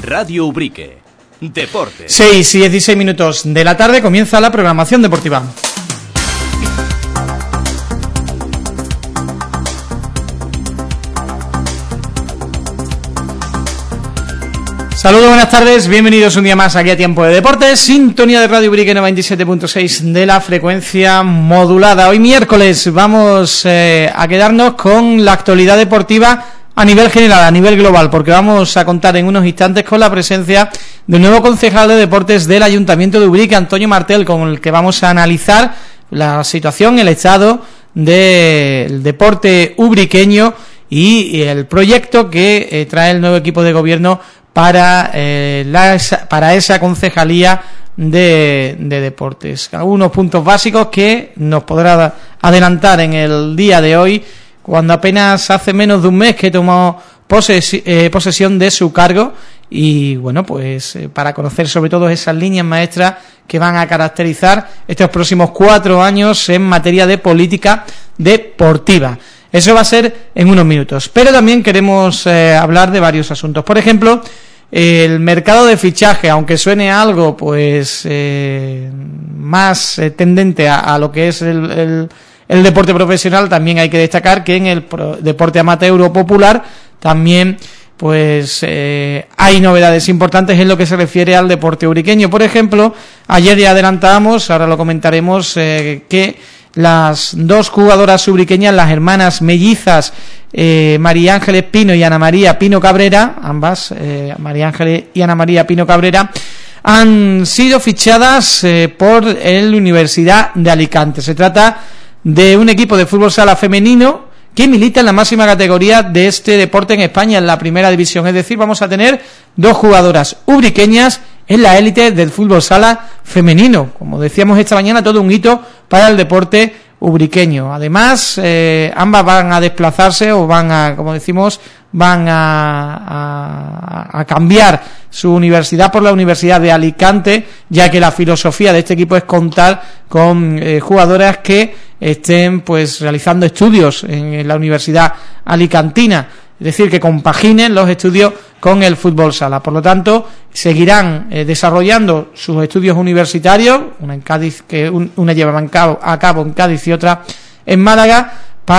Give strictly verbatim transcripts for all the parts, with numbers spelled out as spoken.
Radio Ubrique. Deportes. seis y dieciséis minutos de la tarde comienza la programación deportiva. Saludos, buenas tardes, bienvenidos un día más aquí a Tiempo de Deportes, sintonía de Radio Ubrique noventa y siete punto seis de la frecuencia modulada. Hoy miércoles vamos eh, a quedarnos con la actualidad deportiva a nivel general, a nivel global, porque vamos a contar en unos instantes con la presencia del nuevo concejal de deportes del Ayuntamiento de Ubrique, Antonio Martel, con el que vamos a analizar la situación, el estado del deporte ubriqueño y el proyecto que eh, trae el nuevo equipo de gobierno para eh, la, para esa concejalía de, de deportes. Algunos puntos básicos que nos podrá adelantar en el día de hoy, cuando apenas hace menos de un mes que tomó poses, eh, posesión de su cargo, y bueno, pues eh, para conocer sobre todo esas líneas maestras que van a caracterizar estos próximos cuatro años en materia de política deportiva. Eso va a ser en unos minutos, pero también queremos eh, hablar de varios asuntos. Por ejemplo, el mercado de fichaje, aunque suene algo pues eh, más eh, tendente a, a lo que es el, el, el deporte profesional, también hay que destacar que en el pro, deporte amateur o popular también pues eh, hay novedades importantes en lo que se refiere al deporte ubriqueño. Por ejemplo, ayer ya adelantábamos, ahora lo comentaremos, eh, que las dos jugadoras ubriqueñas, las hermanas mellizas eh, María Ángeles Pino y Ana María Pino Cabrera, ambas, eh, María Ángeles y Ana María Pino Cabrera, han sido fichadas eh, por la Universidad de Alicante. Se trata de un equipo de fútbol sala femenino que milita en la máxima categoría de este deporte en España, en la primera división. Es decir, vamos a tener dos jugadoras ubriqueñas en la élite del fútbol sala femenino. Como decíamos esta mañana, todo un hito para el deporte ubriqueño. Además, eh, ambas van a desplazarse o van a, como decimos, van a, a, a cambiar su universidad por la Universidad de Alicante, ya que la filosofía de este equipo es contar con eh, jugadoras que estén pues realizando estudios en, en la Universidad alicantina, es decir, que compaginen los estudios con el fútbol sala. Por lo tanto, seguirán eh, desarrollando sus estudios universitarios, una en Cádiz, que un, una llevan a cabo, a cabo en Cádiz y otra en Málaga,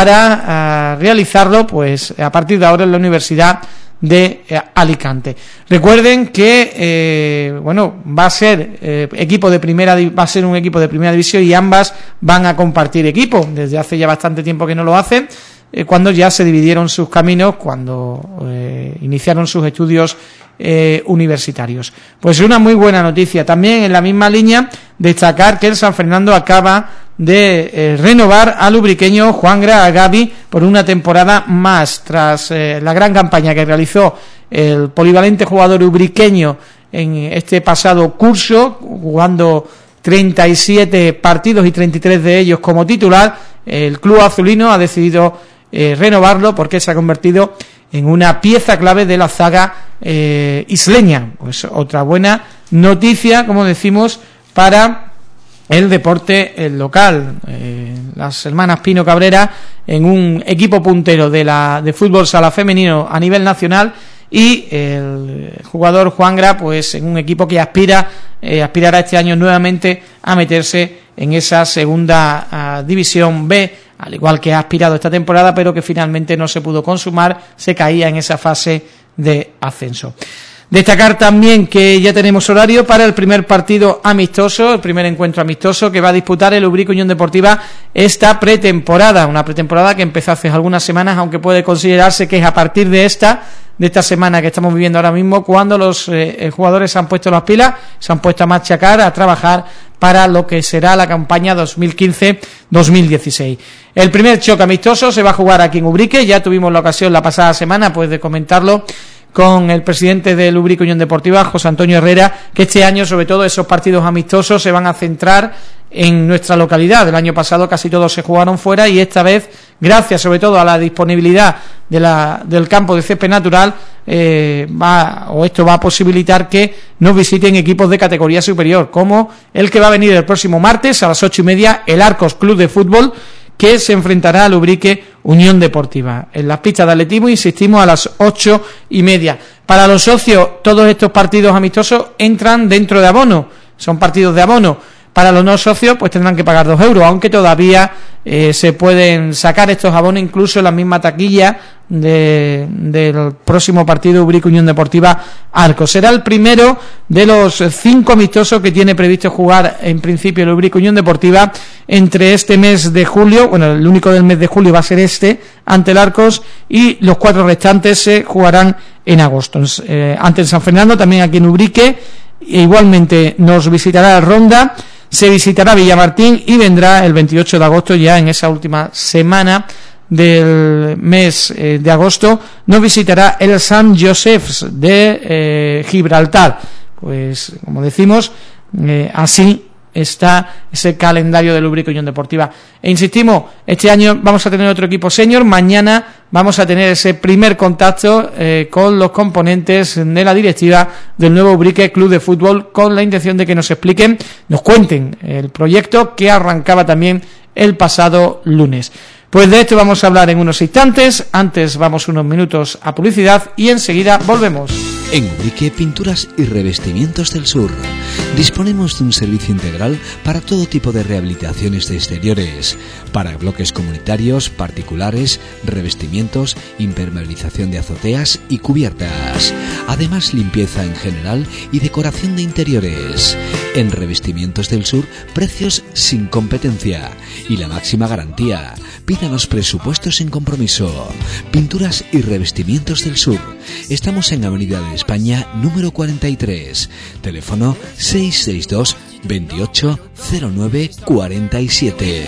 para uh, realizarlo pues a partir de ahora en la Universidad de eh, Alicante. Recuerden que eh, bueno, va a ser eh, equipo de primera va a ser un equipo de primera división y ambas van a compartir equipo. Desde hace ya bastante tiempo que no lo hacen, eh, cuando ya se dividieron sus caminos, cuando eh, iniciaron sus estudios eh, universitarios. Pues una muy buena noticia. También en la misma línea, destacar que el San Fernando acaba de eh, renovar al ubriqueño Juangra Agavi por una temporada más, tras eh, la gran campaña que realizó el polivalente jugador ubriqueño en este pasado curso, jugando treinta y siete partidos y treinta y tres de ellos como titular. El club azulino ha decidido eh, renovarlo porque se ha convertido en una pieza clave de la zaga eh, isleña. Pues otra buena noticia, como decimos, para el deporte el local. Eh, las hermanas Pino Cabrera en un equipo puntero de la de fútbol sala femenino a nivel nacional, y el jugador Juangra pues en un equipo que aspira eh, aspirará este año nuevamente a meterse en esa segunda uh, división B, al igual que ha aspirado esta temporada, pero que finalmente no se pudo consumar, se caía en esa fase de ascenso. Destacar también que ya tenemos horario para el primer partido amistoso, el primer encuentro amistoso que va a disputar el Ubrique Unión Deportiva esta pretemporada, una pretemporada que empezó hace algunas semanas, aunque puede considerarse que es a partir de esta de esta semana que estamos viviendo ahora mismo, cuando los eh, jugadores se han puesto las pilas, se han puesto a machacar, a trabajar para lo que será la campaña dos mil quince dos mil dieciséis. El primer choque amistoso se va a jugar aquí en Ubrique, ya tuvimos la ocasión la pasada semana pues de comentarlo con el presidente del Ubrique Unión Deportiva, José Antonio Herrera, que este año sobre todo esos partidos amistosos se van a centrar en nuestra localidad. El año pasado casi todos se jugaron fuera, y esta vez, gracias sobre todo a la disponibilidad de la, del campo de césped natural, eh, va o esto va a posibilitar que nos visiten equipos de categoría superior, como el que va a venir el próximo martes a las ocho y media, el Arcos Club de Fútbol, que se enfrentará al Ubrique Unión Deportiva. En las pistas de atletismo, insistimos, a las ocho y media. Para los socios, todos estos partidos amistosos entran dentro de abono, son partidos de abono. Para los no socios, pues tendrán que pagar dos euros, aunque todavía eh, se pueden sacar estos abonos incluso en la misma taquilla de, del próximo partido Ubrique Unión Deportiva Arcos. Será el primero de los cinco amistosos que tiene previsto jugar en principio el Ubrique Unión Deportiva entre este mes de julio, bueno, el único del mes de julio va a ser este, ante el Arcos, y los cuatro restantes se jugarán en agosto. Eh, ante el San Fernando, también aquí en Ubrique, e igualmente nos visitará el Ronda, se visitará Villamartín y vendrá el veintiocho de agosto, ya en esa última semana del mes eh, de agosto, nos visitará el San Joseph's de eh, Gibraltar. Pues, como decimos, eh, así está ese calendario del Ubrique Unión Deportiva. E insistimos, este año vamos a tener otro equipo senior, mañana vamos a tener ese primer contacto eh, con los componentes de la directiva del nuevo Ubrique Club de Fútbol, con la intención de que nos expliquen, nos cuenten el proyecto que arrancaba también el pasado lunes. Pues de esto vamos a hablar en unos instantes. Antes vamos unos minutos a publicidad y enseguida volvemos. En Ubrique Pinturas y Revestimientos del Sur disponemos de un servicio integral para todo tipo de rehabilitaciones de exteriores, para bloques comunitarios, particulares, revestimientos, impermeabilización de azoteas y cubiertas. Además, limpieza en general y decoración de interiores. En Revestimientos del Sur, precios sin competencia y la máxima garantía. Pídanos presupuestos sin compromiso. Pinturas y Revestimientos del Sur. Estamos en Avenida de España número cuarenta y tres. Teléfono seis seis dos, veintiocho, cero nueve, cuarenta y siete.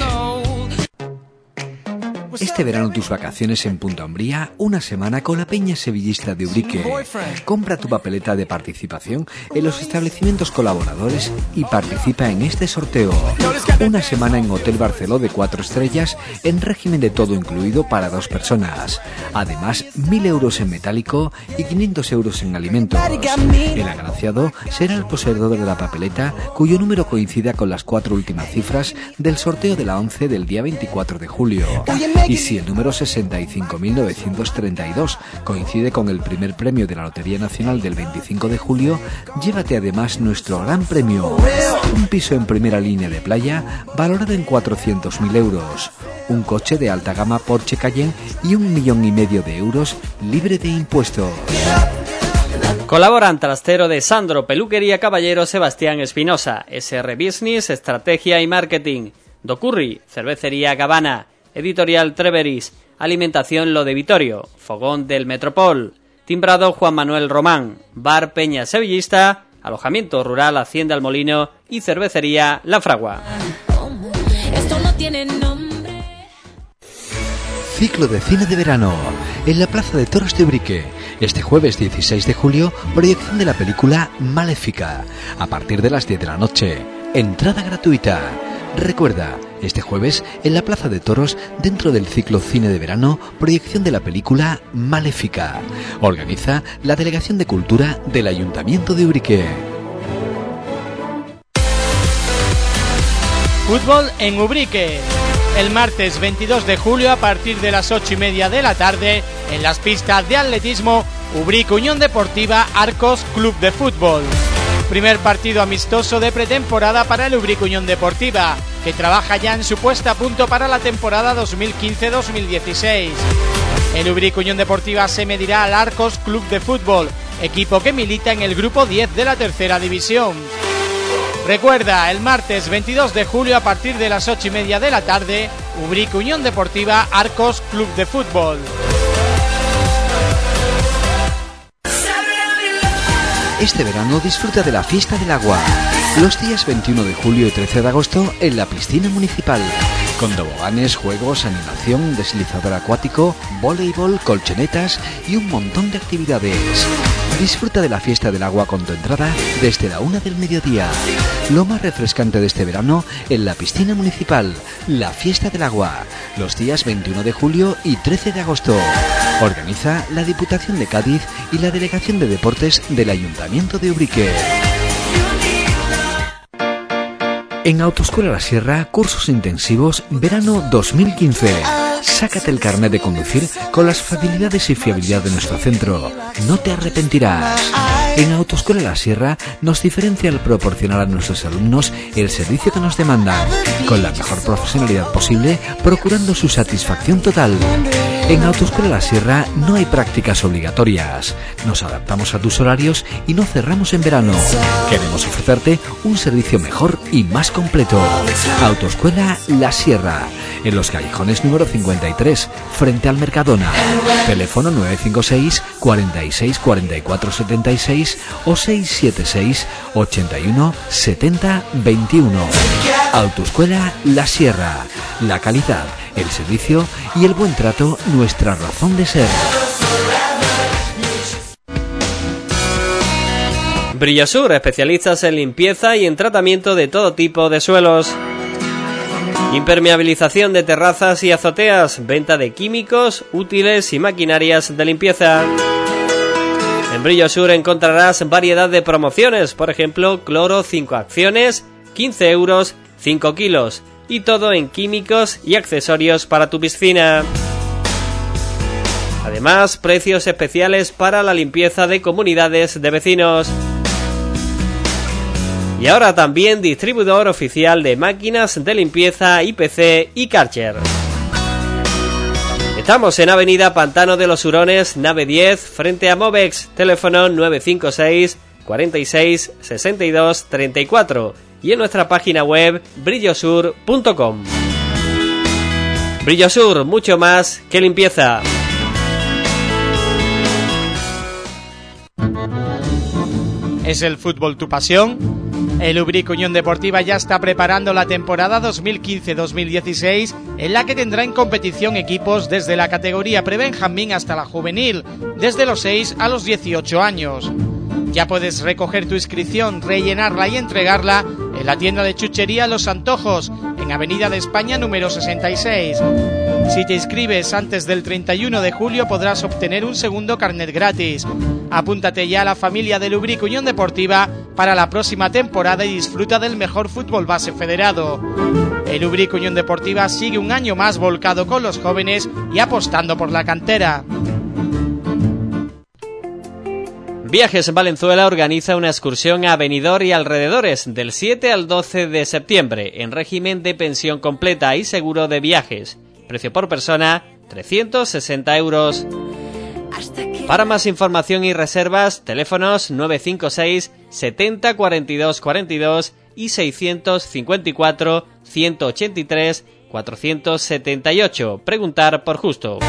Este verano tus vacaciones en Punta Umbría, una semana con la Peña Sevillista de Ubrique. Compra tu papeleta de participación en los establecimientos colaboradores y participa en este sorteo. Una semana en Hotel Barceló de cuatro estrellas en régimen de todo incluido para dos personas. Además, mil euros en metálico y quinientos euros en alimentos. El agraciado será el poseedor de la papeleta cuyo número coincida con las cuatro últimas cifras del sorteo de la once del día veinticuatro de julio. Y si el número sesenta y cinco mil novecientos treinta y dos coincide con el primer premio de la Lotería Nacional del veinticinco de julio, llévate además nuestro gran premio: un piso en primera línea de playa valorado en cuatrocientos mil euros, un coche de alta gama Porsche Cayenne y un millón y medio de euros libre de impuestos. Colaboran Trastero de Sandro, Peluquería Caballero Sebastián Espinosa, S R Business, Estrategia y Marketing, Docurri, Cervecería Gavana, Editorial Treveris, Alimentación Lo de Vitorio, Fogón del Metropol, Timbrado Juan Manuel Román, Bar Peña Sevillista, Alojamiento Rural Hacienda El Molino y Cervecería La Fragua. Esto no tiene nombre. Ciclo de cine de verano en la Plaza de Toros de Ubrique. Este jueves dieciséis de julio, proyección de la película Maléfica, a partir de las diez de la noche. Entrada gratuita. Recuerda, este jueves en la Plaza de Toros, dentro del ciclo Cine de Verano, proyección de la película Maléfica. Organiza la Delegación de Cultura del Ayuntamiento de Ubrique. Fútbol en Ubrique. El martes veintidós de julio, a partir de las ocho y media de la tarde, en las pistas de atletismo, Ubrique Unión Deportiva Arcos Club de Fútbol. Primer partido amistoso de pretemporada para el Ubrique Unión Deportiva, que trabaja ya en su puesta a punto para la temporada dos mil quince dos mil dieciséis. El Ubrique Unión Deportiva se medirá al Arcos Club de Fútbol, equipo que milita en el grupo diez de la tercera división. Recuerda, el martes veintidós de julio, a partir de las ocho y media de la tarde, Ubrique Unión Deportiva Arcos Club de Fútbol. Este verano disfruta de la Fiesta del Agua, los días veintiuno de julio y trece de agosto en la piscina municipal, con toboganes, juegos, animación, deslizador acuático, voleibol, colchonetas y un montón de actividades. Disfruta de la Fiesta del Agua con tu entrada desde la una del mediodía. Lo más refrescante de este verano en la piscina municipal, la Fiesta del Agua, los días veintiuno de julio y trece de agosto. Organiza la Diputación de Cádiz y la Delegación de Deportes del Ayuntamiento de Ubrique. En Autoescuela La Sierra, cursos intensivos verano dos mil quince. Sácate el carnet de conducir con las facilidades y fiabilidad de nuestro centro. No te arrepentirás. En Autoescuela La Sierra nos diferencia al proporcionar a nuestros alumnos el servicio que nos demandan, con la mejor profesionalidad posible, procurando su satisfacción total. En Autoescuela La Sierra no hay prácticas obligatorias. Nos adaptamos a tus horarios y no cerramos en verano. Queremos ofrecerte un servicio mejor y más completo. Autoescuela La Sierra, en los callejones número cincuenta y tres, frente al Mercadona. Teléfono nueve cinco seis, cuarenta y seis, cuarenta y cuatro setenta y seis o seis siete seis, ochenta y uno, setenta, veintiuno. Autoescuela La Sierra. La calidad, el servicio y el buen trato, nuestra razón de ser. Brillosur, especialistas en limpieza y en tratamiento de todo tipo de suelos. Impermeabilización de terrazas y azoteas, venta de químicos, útiles y maquinarias de limpieza. En Brillosur encontrarás variedad de promociones, por ejemplo, cloro cinco acciones, quince euros, cinco kilos, y todo en químicos y accesorios para tu piscina. Además, precios especiales para la limpieza de comunidades de vecinos. Y ahora también distribuidor oficial de máquinas de limpieza I P C y Karcher. Estamos en Avenida Pantano de los Hurones, nave diez, frente a Movex, teléfono nueve cinco seis, cuarenta y seis, sesenta y dos, treinta y cuatro y en nuestra página web brillosur punto com. Brillosur, mucho más que limpieza. ¿Es el fútbol tu pasión? El Ubric Unión Deportiva ya está preparando la temporada dos mil quince dos mil dieciséis, en la que tendrá en competición equipos desde la categoría prebenjamín hasta la juvenil, desde los seis a los dieciocho años. Ya puedes recoger tu inscripción, rellenarla y entregarla en la tienda de chuchería Los Antojos, en Avenida de España número sesenta y seis. Si te inscribes antes del treinta y uno de julio podrás obtener un segundo carnet gratis. Apúntate ya a la familia del Ubric Unión Deportiva para la próxima temporada y disfruta del mejor fútbol base federado. El Ubric Unión Deportiva sigue un año más volcado con los jóvenes y apostando por la cantera. Viajes Valenzuela organiza una excursión a Benidorm y alrededores del siete al doce de septiembre en régimen de pensión completa y seguro de viajes. Precio por persona, trescientos sesenta euros. Para más información y reservas, teléfonos nueve cinco seis, setenta, cuarenta y dos, cuarenta y dos y seiscientos cincuenta y cuatro, ciento ochenta y tres, cuatrocientos setenta y ocho. Preguntar por Justo.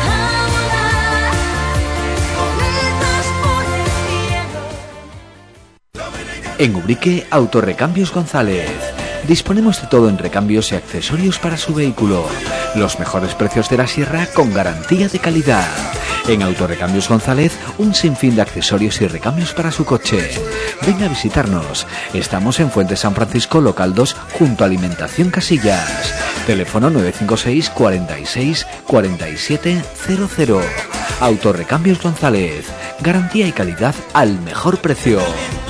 En Ubrique, Autorrecambios González. Disponemos de todo en recambios y accesorios para su vehículo. Los mejores precios de la sierra con garantía de calidad. En Autorrecambios González, un sinfín de accesorios y recambios para su coche. Venga a visitarnos. Estamos en Fuente San Francisco, local dos, junto a Alimentación Casillas. Teléfono nueve cinco seis, cuarenta y seis, cuarenta y siete, cero cero. Autorrecambios González. Garantía y calidad al mejor precio.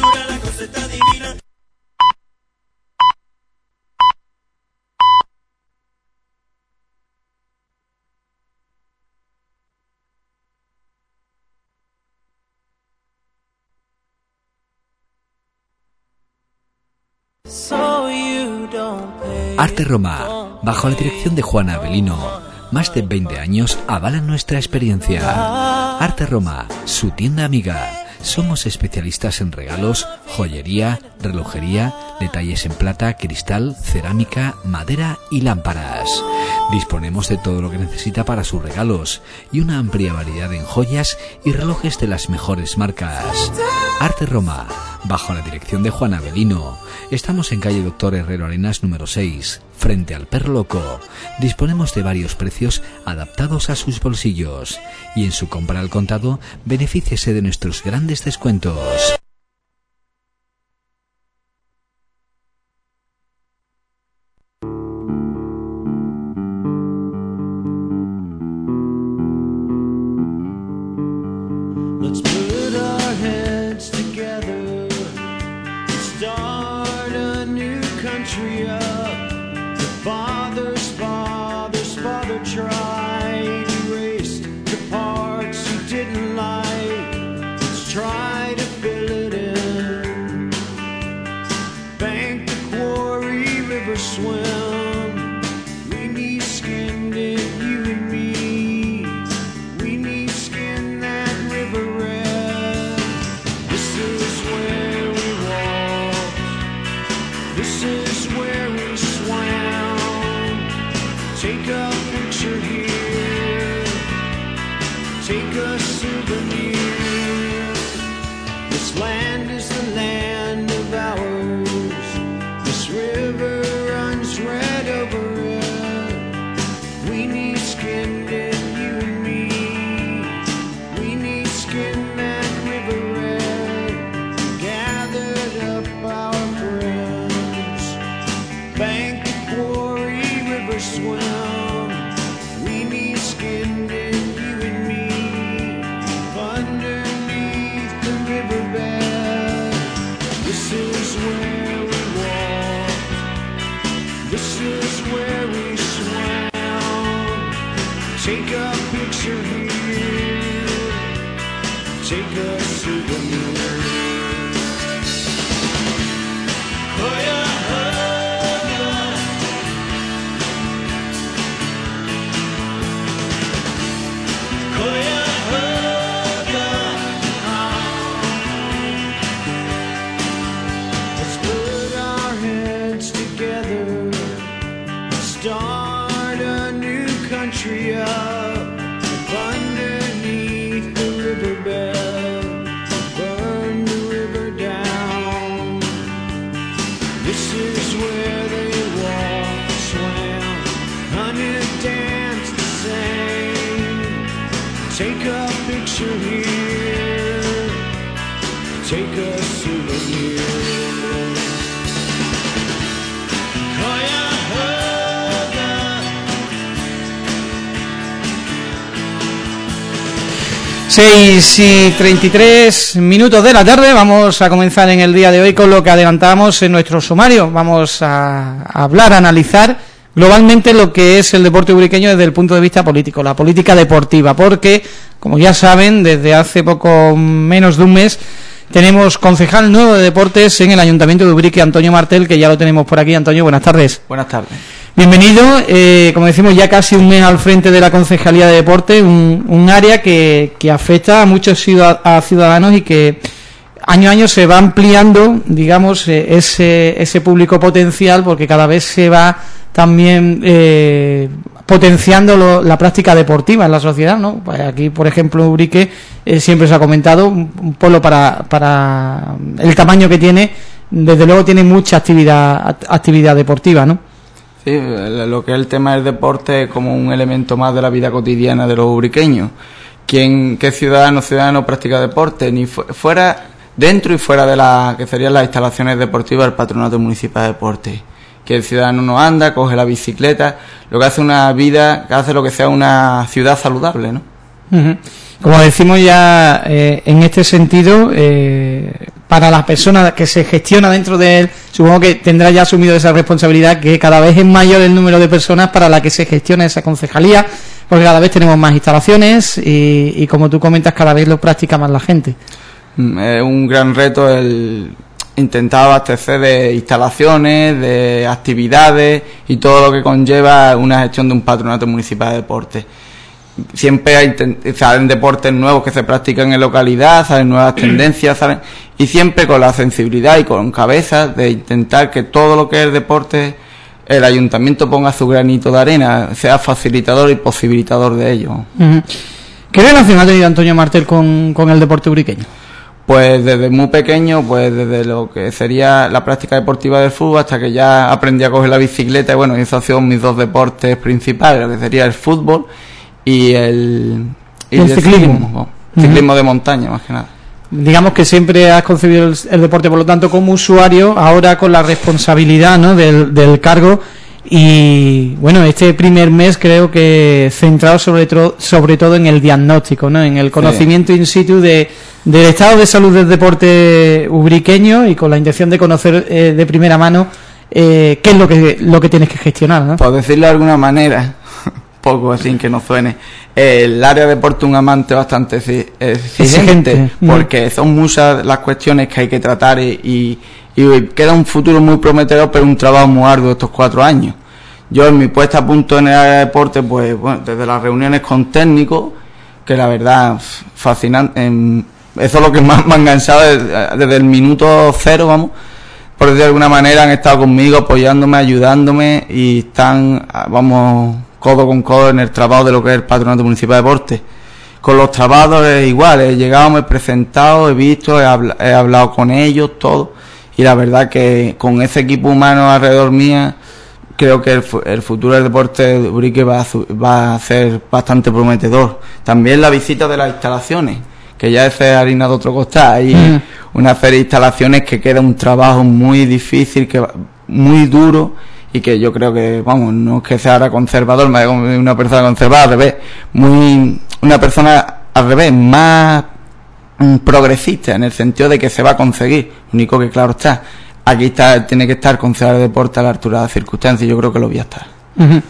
Arte Roma, bajo la dirección de Juana Avelino. Más de veinte años avalan nuestra experiencia. Arte Roma, su tienda amiga. Somos especialistas en regalos, joyería, relojería, detalles en plata, cristal, cerámica, madera y lámparas. Disponemos de todo lo que necesita para sus regalos y una amplia variedad en joyas y relojes de las mejores marcas. Arte Roma, bajo la dirección de Juan Avelino. Estamos en calle Doctor Herrero Arenas número seis, frente al Perro Loco. Disponemos de varios precios adaptados a sus bolsillos. Y en su compra al contado, benefíciese de nuestros grandes descuentos. Fathers, fathers, fathers. try to erase the parts you didn't like. Let's try to fill it in. Bank the quarry, river swim. We need skinned it, you and me. We need skin that river red. This is where we walked. This is where we swam. Take a picture here. Take a souvenir. This land is the land of ours. This river runs red over it. We need skin in you and me. We need skin that river red. Gathered up our friends. Bank the quarry, river swim. We need skin in you and me. Underneath the riverbed. This is where we walked. This is where we swam. Take a picture here. Take a souvenir. Oh yeah. Let's put our heads together, start a new country up underneath the riverbed, burn the river down. This is where they walked, swam, hunted, danced the same. Take a picture here, take a souvenir. seis y treinta y tres minutos de la tarde. Vamos a comenzar en el día de hoy con lo que adelantamos en nuestro sumario. Vamos a, a hablar, a analizar globalmente lo que es el deporte ubriqueño desde el punto de vista político, la política deportiva, porque, como ya saben, desde hace poco menos de un mes tenemos concejal nuevo de deportes en el Ayuntamiento de Ubrique, Antonio Martel, que ya lo tenemos por aquí. Antonio, buenas tardes. Buenas tardes. Bienvenido, eh, como decimos, ya casi un mes al frente de la Concejalía de Deportes, un, un área que, que afecta a muchos a ciudadanos y que año a año se va ampliando, digamos, eh, ese, ese público potencial, porque cada vez se va también eh, potenciando lo, la práctica deportiva en la sociedad, ¿no? Pues aquí, por ejemplo, en Ubrique eh, siempre se ha comentado, un, un pueblo para, para el tamaño que tiene, desde luego tiene mucha actividad, actividad deportiva, ¿no? Sí, lo que es el tema del deporte es como un elemento más de la vida cotidiana de los ubriqueños. ¿Quién, qué ciudadano ciudadano practica deporte? Ni fu- fuera, dentro y fuera de la que serían las instalaciones deportivas del Patronato Municipal de Deportes. Que el ciudadano no anda, coge la bicicleta, lo que hace una vida, que hace lo que sea una ciudad saludable, ¿no? Uh-huh. Como decimos ya, eh, en este sentido, eh, para las personas que se gestiona dentro de él, supongo que tendrá ya asumido esa responsabilidad, que cada vez es mayor el número de personas para la que se gestiona esa concejalía, porque cada vez tenemos más instalaciones y, y como tú comentas, cada vez lo practica más la gente. Es un gran reto el intentar abastecer de instalaciones, de actividades y todo lo que conlleva una gestión de un patronato municipal de deportes. Siempre hay, salen deportes nuevos que se practican en localidad, salen nuevas tendencias, salen, y siempre con la sensibilidad y con cabeza de intentar que todo lo que es el deporte, el ayuntamiento ponga su granito de arena, sea facilitador y posibilitador de ello. Uh-huh. ¿Qué relación ha tenido Antonio Martel con, con el deporte ubriqueño? Pues desde muy pequeño, pues desde lo que sería la práctica deportiva del fútbol hasta que ya aprendí a coger la bicicleta, y bueno, esos han sido mis dos deportes principales, lo que sería el fútbol y el, y el, el ciclismo, ciclismo, oh, uh-huh. ciclismo de montaña más que nada. Digamos que siempre has concebido el, el deporte, por lo tanto, como usuario, ahora con la responsabilidad, ¿no?, del, del cargo. Y bueno, este primer mes creo que centrado sobre, tro, sobre todo en el diagnóstico, ¿no?, en el conocimiento sí. in situ de, del estado de salud del deporte ubriqueño, y con la intención de conocer eh, de primera mano eh, qué es lo que lo que tienes que gestionar, ¿no? Por decirlo de alguna manera, poco sin que no suene. El área de deporte un amante bastante exigente, Exigente. porque son muchas las cuestiones que hay que tratar y, y, y queda un futuro muy prometedor, pero un trabajo muy arduo estos cuatro años. Yo en mi puesta a punto en el área de deporte, pues bueno, desde las reuniones con técnicos, que la verdad, fascinante, en, eso es lo que más me han cansado desde, desde el minuto cero, vamos, por decir de alguna manera, han estado conmigo, apoyándome, ayudándome y están, vamos, codo con codo en el trabajo de lo que es el Patronato Municipal de Deportes. Con los trabajos es igual, he llegado, me he presentado, he visto, he, habla, he hablado con ellos, todo, y la verdad que con ese equipo humano alrededor mía, creo que el, el futuro del deporte de Ubrique va a, va a ser bastante prometedor. También la visita de las instalaciones, que ya es harina de otro costal, hay mm. una serie de instalaciones que queda un trabajo muy difícil, que muy duro, y que yo creo que, vamos, no es que sea ahora conservador, me digo una persona conservada, al revés, muy, una persona al revés, más mm, progresista, en el sentido de que se va a conseguir, único que claro está, aquí está, tiene que estar concejal de deporte a la altura de las circunstancias, y yo creo que lo voy a estar. Uh-huh.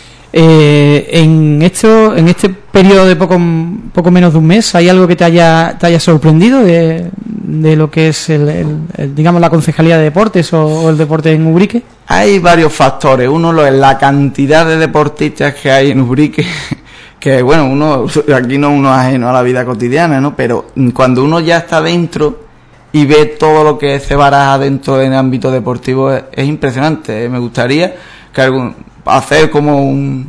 Eh, en esto, en este periodo de poco, poco menos de un mes, ¿hay algo que te haya, te haya sorprendido de, de lo que es el, el, el, digamos, la concejalía de deportes o, o el deporte en Ubrique? Hay varios factores. Uno lo es la cantidad de deportistas que hay en Ubrique, que bueno, uno aquí no uno es ajeno a la vida cotidiana, ¿no? Pero cuando uno ya está dentro y ve todo lo que se baraja dentro del ámbito deportivo, es, es impresionante. Me gustaría que algún hacer como un,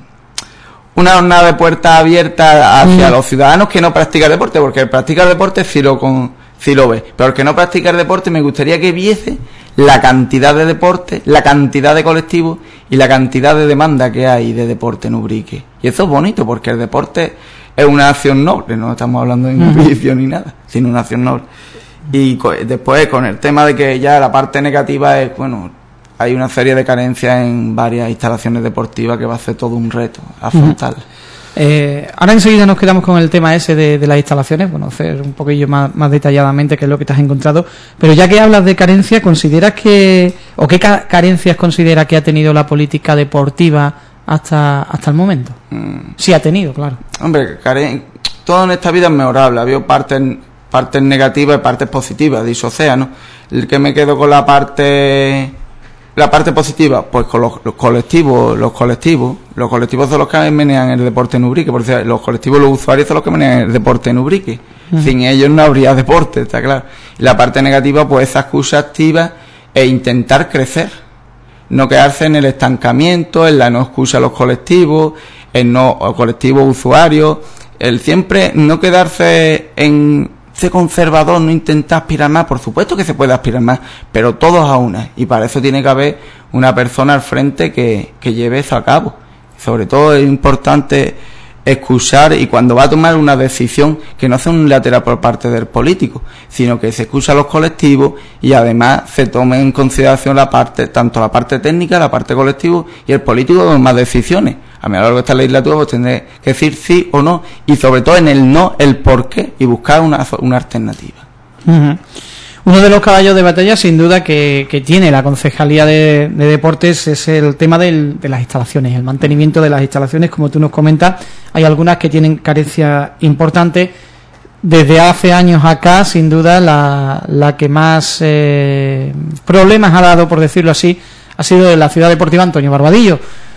una jornada de puertas abiertas hacia mm. los ciudadanos que no practican deporte, porque el practicar deporte sí lo, con, sí lo ve, pero el que no practica el deporte me gustaría que viese la cantidad de deporte, la cantidad de colectivos y la cantidad de demanda que hay de deporte en Ubrique. Y eso es bonito, porque el deporte es una acción noble, no estamos hablando de inhibición ni nada, sino una acción noble. Y co- después con el tema de que ya la parte negativa es, bueno, hay una serie de carencias en varias instalaciones deportivas que va a ser todo un reto afrontar. Uh-huh. Eh, ahora enseguida nos quedamos con el tema ese de, de las instalaciones, bueno, hacer un poquillo más, más detalladamente qué es lo que te has encontrado, pero ya que hablas de carencias, ¿consideras que, o qué ca- carencias considera que ha tenido la política deportiva hasta hasta el momento? Mm. Sí ha tenido, claro. Hombre, caren- todo en esta vida es mejorable, ha habido partes, partes negativas y partes positivas, dicho sea, ¿no? El que me quedo con la parte... La parte positiva, pues con los, los colectivos, los colectivos, los colectivos son los que menean el deporte en Ubrique, por decir, los colectivos, los usuarios son los que menean el deporte en Ubrique. Uh-huh. Sin ellos no habría deporte, está claro. Y la parte negativa, pues esa excusa activa e intentar crecer, no quedarse en el estancamiento, en la no excusa a los colectivos, en no colectivos usuarios, el siempre no quedarse en ser conservador, no intentar aspirar más. Por supuesto que se puede aspirar más, pero todos a una, y para eso tiene que haber una persona al frente que, que lleve eso a cabo. Sobre todo es importante escuchar, y cuando va a tomar una decisión, que no sea un lateral por parte del político, sino que se escucha a los colectivos y además se tome en consideración la parte, tanto la parte técnica, la parte colectiva, y el político toma más decisiones. A lo largo de esta legislatura pues tendré que decir sí o no, y sobre todo en el no, el por qué, y buscar una, una alternativa. Uh-huh. Uno de los caballos de batalla, sin duda, que, que tiene la Concejalía de, de Deportes es el tema del, de las instalaciones, el mantenimiento de las instalaciones. Como tú nos comentas, hay algunas que tienen carencias importantes. Desde hace años acá, sin duda, la, la que más eh, problemas ha dado, por decirlo así, ha sido la Ciudad Deportiva Antonio Barbadillo,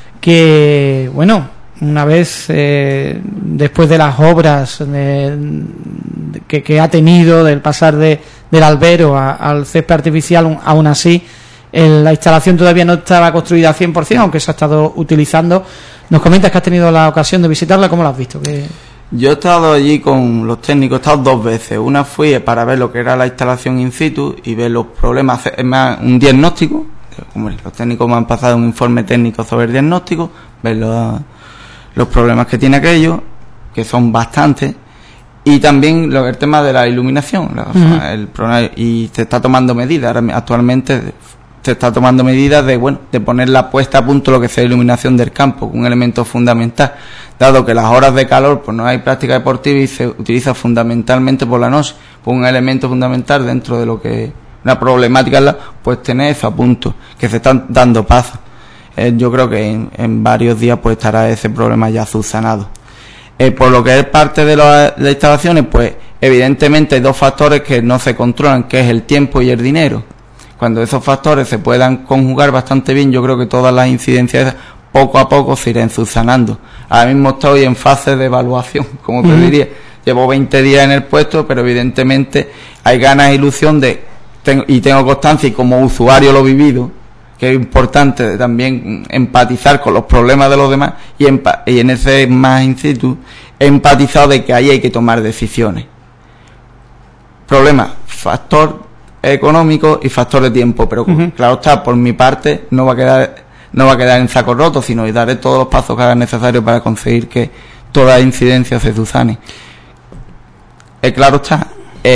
que, bueno, una vez eh, después de las obras de, de, que, que ha tenido del pasar de, del albero a, al césped artificial, aún así el, la instalación todavía no estaba construida al cien por ciento, aunque se ha estado utilizando. Nos comentas que has tenido la ocasión de visitarla. ¿Cómo la has visto? ¿Qué... Yo he estado allí con los técnicos, he estado dos veces. Una fui para ver lo que era la instalación in situ y ver los problemas, es más, un diagnóstico, como los técnicos me han pasado un informe técnico sobre el diagnóstico, ver los, los problemas que tiene aquello, que son bastantes, y también lo, el tema de la iluminación, la, uh-huh. el problema, y se está tomando medidas. Ahora, actualmente se está tomando medidas de, bueno, de poner la puesta a punto lo que sea la iluminación del campo, un elemento fundamental, dado que las horas de calor pues no hay práctica deportiva y se utiliza fundamentalmente por la noche, pues un elemento fundamental dentro de lo que una problemática, pues tener eso a punto, que se están dando pasos. eh, yo creo que en, en varios días pues estará ese problema ya subsanado. Eh, por lo que es parte de, lo, de las instalaciones, pues evidentemente hay dos factores que no se controlan, que es el tiempo y el dinero. Cuando esos factores se puedan conjugar bastante bien, yo creo que todas las incidencias poco a poco se irán subsanando. Ahora mismo estoy en fase de evaluación, como te uh-huh. diría. Llevo veinte días en el puesto, pero evidentemente hay ganas e ilusión de, ten, y tengo constancia, y como usuario lo he vivido, que es importante también empatizar con los problemas de los demás, y, empa- y en ese más in situ he empatizado de que ahí hay que tomar decisiones. Problema, factor económico y factor de tiempo, pero uh-huh. claro está, por mi parte no va a quedar no va a quedar en saco roto, sino y daré todos los pasos que hagan necesarios para conseguir que toda incidencia se subsane. Eh, claro está,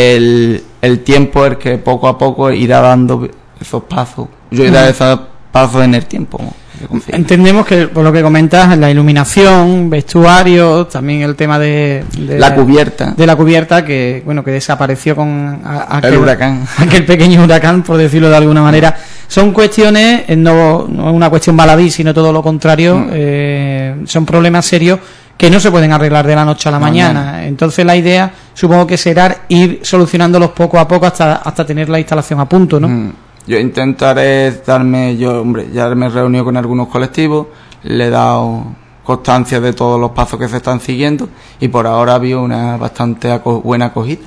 el, el tiempo es el que poco a poco irá dando esos pasos. Yo iré uh-huh. a esos pasos en el tiempo. Entendemos que, por lo que comentas, la iluminación, vestuario, también el tema de, de la cubierta, de la cubierta que bueno que desapareció con a, aquel, el huracán, aquel pequeño huracán, por decirlo de alguna manera. Son cuestiones, no, no es una cuestión baladí, sino todo lo contrario. Mm. Eh, son problemas serios que no se pueden arreglar de la noche a la no, mañana. No. Entonces la idea, supongo que será ir solucionándolos poco a poco hasta hasta tener la instalación a punto, ¿no? Mm. Yo intentaré darme, yo, hombre, ya me he reunido con algunos colectivos, le he dado constancia de todos los pasos que se están siguiendo y por ahora ha habido una bastante aco- buena acogida.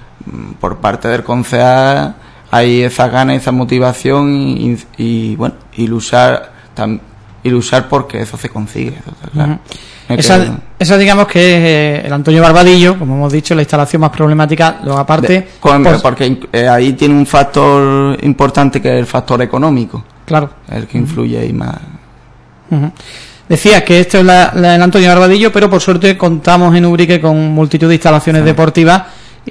Por parte del concejal hay esa gana, esa motivación y, y, y bueno, y luchar, tam, y luchar porque eso se consigue. Eso está claro. Uh-huh. Esa, esa digamos que es eh, el Antonio Barbadillo, como hemos dicho, la instalación más problemática. Luego aparte de, con, pues, porque eh, ahí tiene un factor importante que es el factor económico, claro, el que influye ahí más. Uh-huh. Decías que esto es la, la, el Antonio Barbadillo, pero por suerte contamos en Ubrique con multitud de instalaciones sí. deportivas.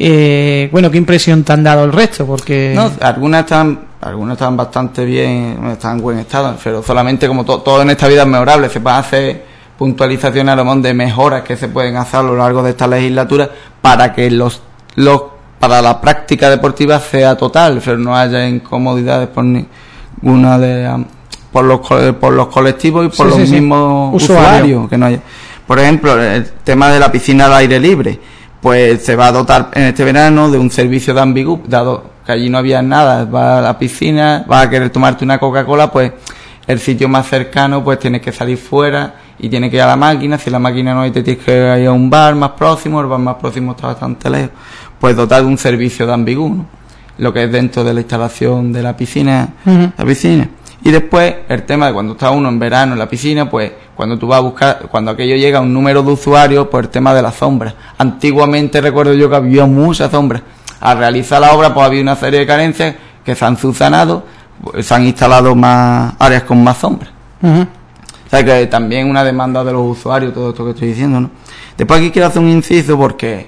Eh, bueno, ¿qué impresión te han dado el resto? Porque no, algunas están algunas están bastante bien, están en buen estado, pero solamente como to, todo en esta vida es mejorable, se van a hacer puntualizaciones a lo mejor de mejoras que se pueden hacer a lo largo de esta legislatura para que los los para la práctica deportiva sea total, pero no haya incomodidades por ninguna de por los por los colectivos y por sí, los sí, mismos sí. usuarios. usuarios que no haya. Por ejemplo, el tema de la piscina al aire libre, pues se va a dotar en este verano de un servicio de Ambigup, dado que allí no había nada, vas a la piscina, vas a querer tomarte una Coca-Cola, pues el sitio más cercano pues tienes que salir fuera y tienes que ir a la máquina, si la máquina no hay te tienes que ir a un bar más próximo, el bar más próximo está bastante lejos, pues dotar de un servicio de Ambigu, ¿no? Lo que es dentro de la instalación de la piscina, uh-huh. la piscina. Y después el tema de cuando está uno en verano en la piscina, pues cuando tú vas a buscar, cuando aquello llega a un número de usuarios, pues el tema de las sombras. Antiguamente recuerdo yo que había muchas sombras. Al realizar la obra pues había una serie de carencias que se han subsanado, pues, se han instalado más áreas con más sombras. Uh-huh. O sea que también una demanda de los usuarios, todo esto que estoy diciendo, ¿no? Después aquí quiero hacer un inciso porque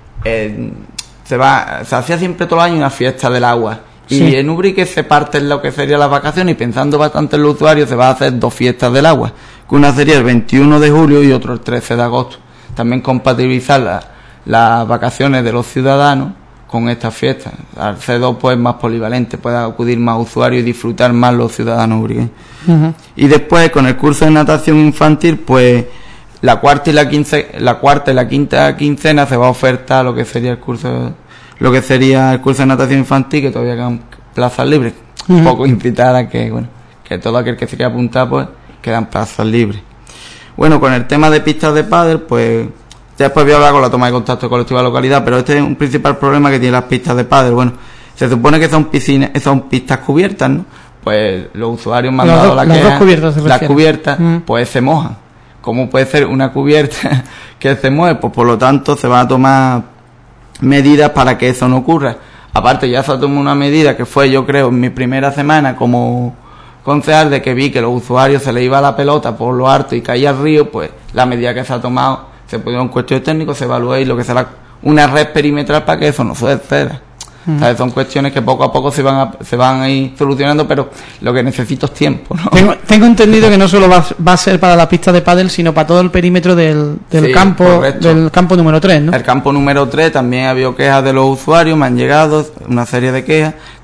eh, se va, se hacía siempre todo el año una fiesta del agua. Y sí. en Ubrique se parte en lo que serían las vacaciones y pensando bastante en los usuarios se va a hacer dos fiestas del agua, que una sería el veintiuno de julio y otro el trece de agosto. También compatibilizar la, las vacaciones de los ciudadanos con estas fiestas. Al C dos pues más polivalente, puede acudir más usuarios y disfrutar más los ciudadanos ubriqueños. Uh-huh. Y después con el curso de natación infantil pues la cuarta y la quince, la cuarta y la quinta quincena se va a ofertar lo que sería el curso lo que sería el curso de natación infantil, que todavía quedan plazas libres. Uh-huh. Un poco incitar a que bueno, que todo aquel que se quiera apuntar pues quedan plazas libres. Bueno, con el tema de pistas de pádel, pues ya después voy a hablar con la toma de contacto colectiva de la localidad, pero este es un principal problema que tiene las pistas de pádel. Bueno, se supone que son piscinas, son pistas cubiertas, ¿no? Pues los usuarios me han dado la queja, las cubiertas, mm. pues se mojan. ¿Cómo puede ser una cubierta que se mueve? Pues por lo tanto se van a tomar medidas para que eso no ocurra. Aparte ya se tomó una medida que fue, yo creo, en mi primera semana como concejal, de que vi que los usuarios se les iba la pelota por lo alto y caía al río, pues la medida que se ha tomado, se pusieron cuestiones técnicas, se evalúa y lo que será una red perimetral para que eso no suceda. Uh-huh. ¿Sabes? Son cuestiones que poco a poco se van a, se van a ir solucionando, pero lo que necesito es tiempo, ¿no? Tengo, tengo entendido que no solo va, va a ser para la pista de pádel, sino para todo el perímetro del, del sí, campo correcto. del campo número tres, ¿no? El campo número tres también ha habido quejas de los usuarios, me han llegado una serie de quejas de